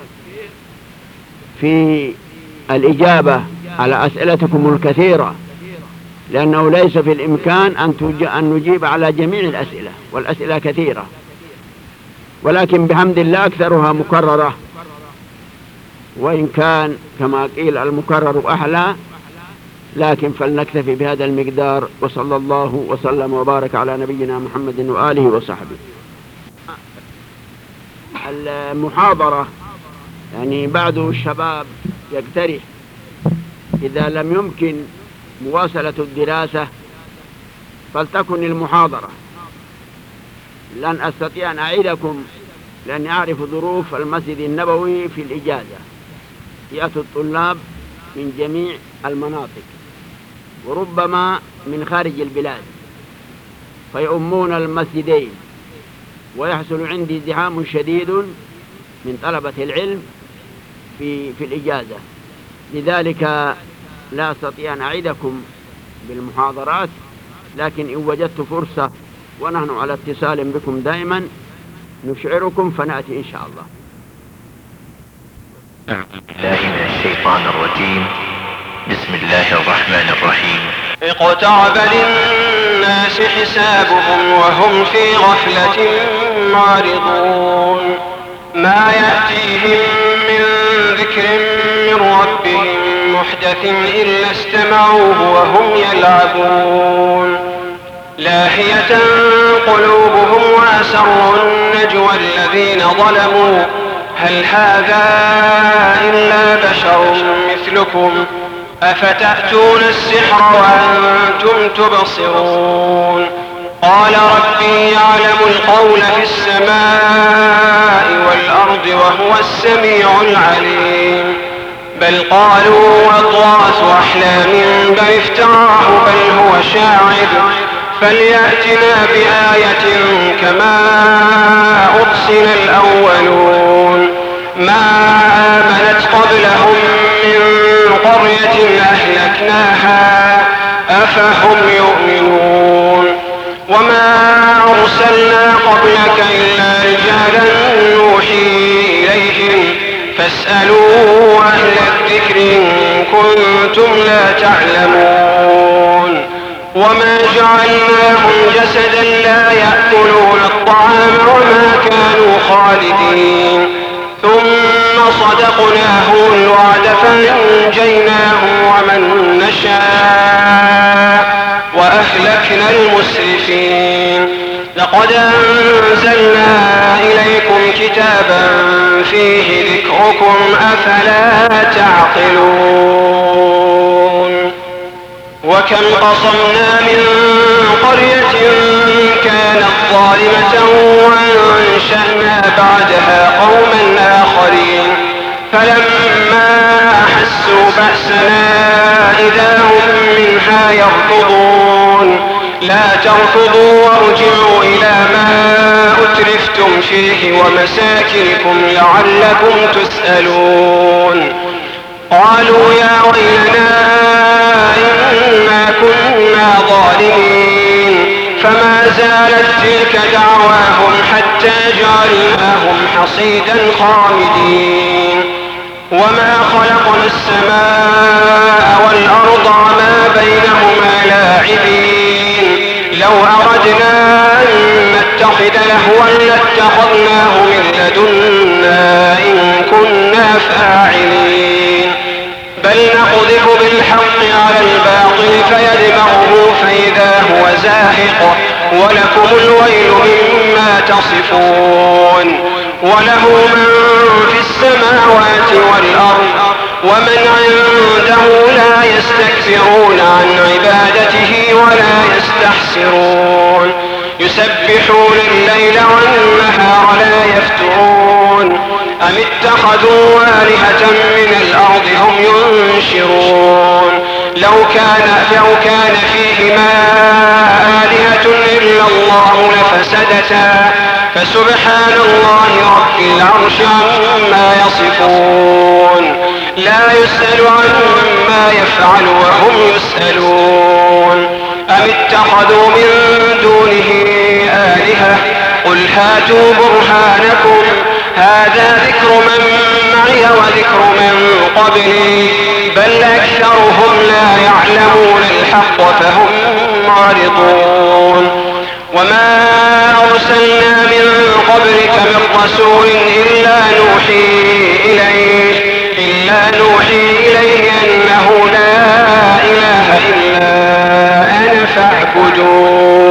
في الإجابة على أسئلتكم الكثيرة، لأنه ليس في الإمكان أن نجيب على جميع الأسئلة، والأسئلة كثيرة، ولكن بحمد الله أكثرها مكررة، وإن كان كما قيل المكرر أحلى، لكن فلنكتفي بهذا المقدار. وصلى الله وسلم وبارك على نبينا محمد وآله وصحبه. المحاضرة يعني بعض الشباب يقترح إذا لم يمكن مواصلة الدراسة فلتكن المحاضرة. لن أستطيع أن أعيدكم لأني أعرف ظروف المسجد النبوي في الإجازة، يأتي الطلاب من جميع المناطق وربما من خارج البلاد فيؤمون المسجدين، ويحصل عندي ازدحام شديد من طلبة العلم في, في الإجازة. لذلك لا أستطيع أن أعيدكم بالمحاضرات، لكن إن وجدت فرصة ونحن على اتصال بكم دائما نشعركم فنأتي إن شاء الله. أعوذ بالله من الشيطان الرجيم. بسم الله الرحمن الرحيم. اقترب للناس الناس حسابهم وهم في غفلة معرضون ما يأتيهم من ذكر من ربهم محدث إلا استمعوه وهم يلعبون لاهية قلوبهم وأسروا النجوى الذين ظلموا هل هذا إلا بشر مثلكم أفتأتون السحر وأنتم تبصرون قال ربي يعلم القول في السماء والأرض وهو السميع العليم بل قالوا أضغاث أحلام بل افتراه بل هو شاعر فليأتنا بآية كما أرسل الأولون ما آمنت قبلهم من قرية أهلكناها أفهم يؤمنون وما أرسلنا قبلك إلا رجالا نوحي إليهم فاسألوا أهل الذكر إن كنتم لا تعلمون وما جعلناهم جسدا لا يأكلون الطعام وما كانوا خالدين ثم صدقناهم الوعد فأنجيناهم ومن نشاء وأهلكنا المسرفين لقد أنزلنا إليكم كتابا فيه ذكركم أفلا تعقلون وكم قصمنا من قرية كانت ظالمة وأنشأنا بعدها قوما آخرين فلما أحسوا بأسنا إذا هم منها يركضون لا تركضوا وارجعوا إلى ما أترفتم فيه ومساكنكم لعلكم تسألون قالوا يا ويلنا إنا كنا ظالمين فما زالت تلك دعواهم حتى جعلناهم حصيدا خامدين وما خلقنا السماء والأرض وما بينهما لاعبين لو أردنا أن نتخذ لهوا لاتخذناه من لدنا إن كنا فاعلين بل نقذف بالحق على الباطل فيدمغه فإذا هو زاهق ولكم الويل مما تصفون وله من في السماوات والأرض ومن عنده لا يستكبرون عن عبادته ولا يستحسرون يسبحون الليل والنهار لا يفترون أم اتخذوا آلهة من الأرض هم ينشرون لو كان, لو كان فيهما آلهة إلا الله لفسدتا فسبحان الله رب العرش عما يصفون لا يسأل عما يفعل وهم يسألون أم اتخذوا من دونه آلهة قل هاتوا برهانكم هذا ذكر من معي وذكر من قبلي بل أكثرهم لا يعلمون الحق فهم معرضون وما أرسلنا من قبلك من رسول إلا نوحي إليه إلا نوحي إليه أنه لا إله إلا أنا فاعبدون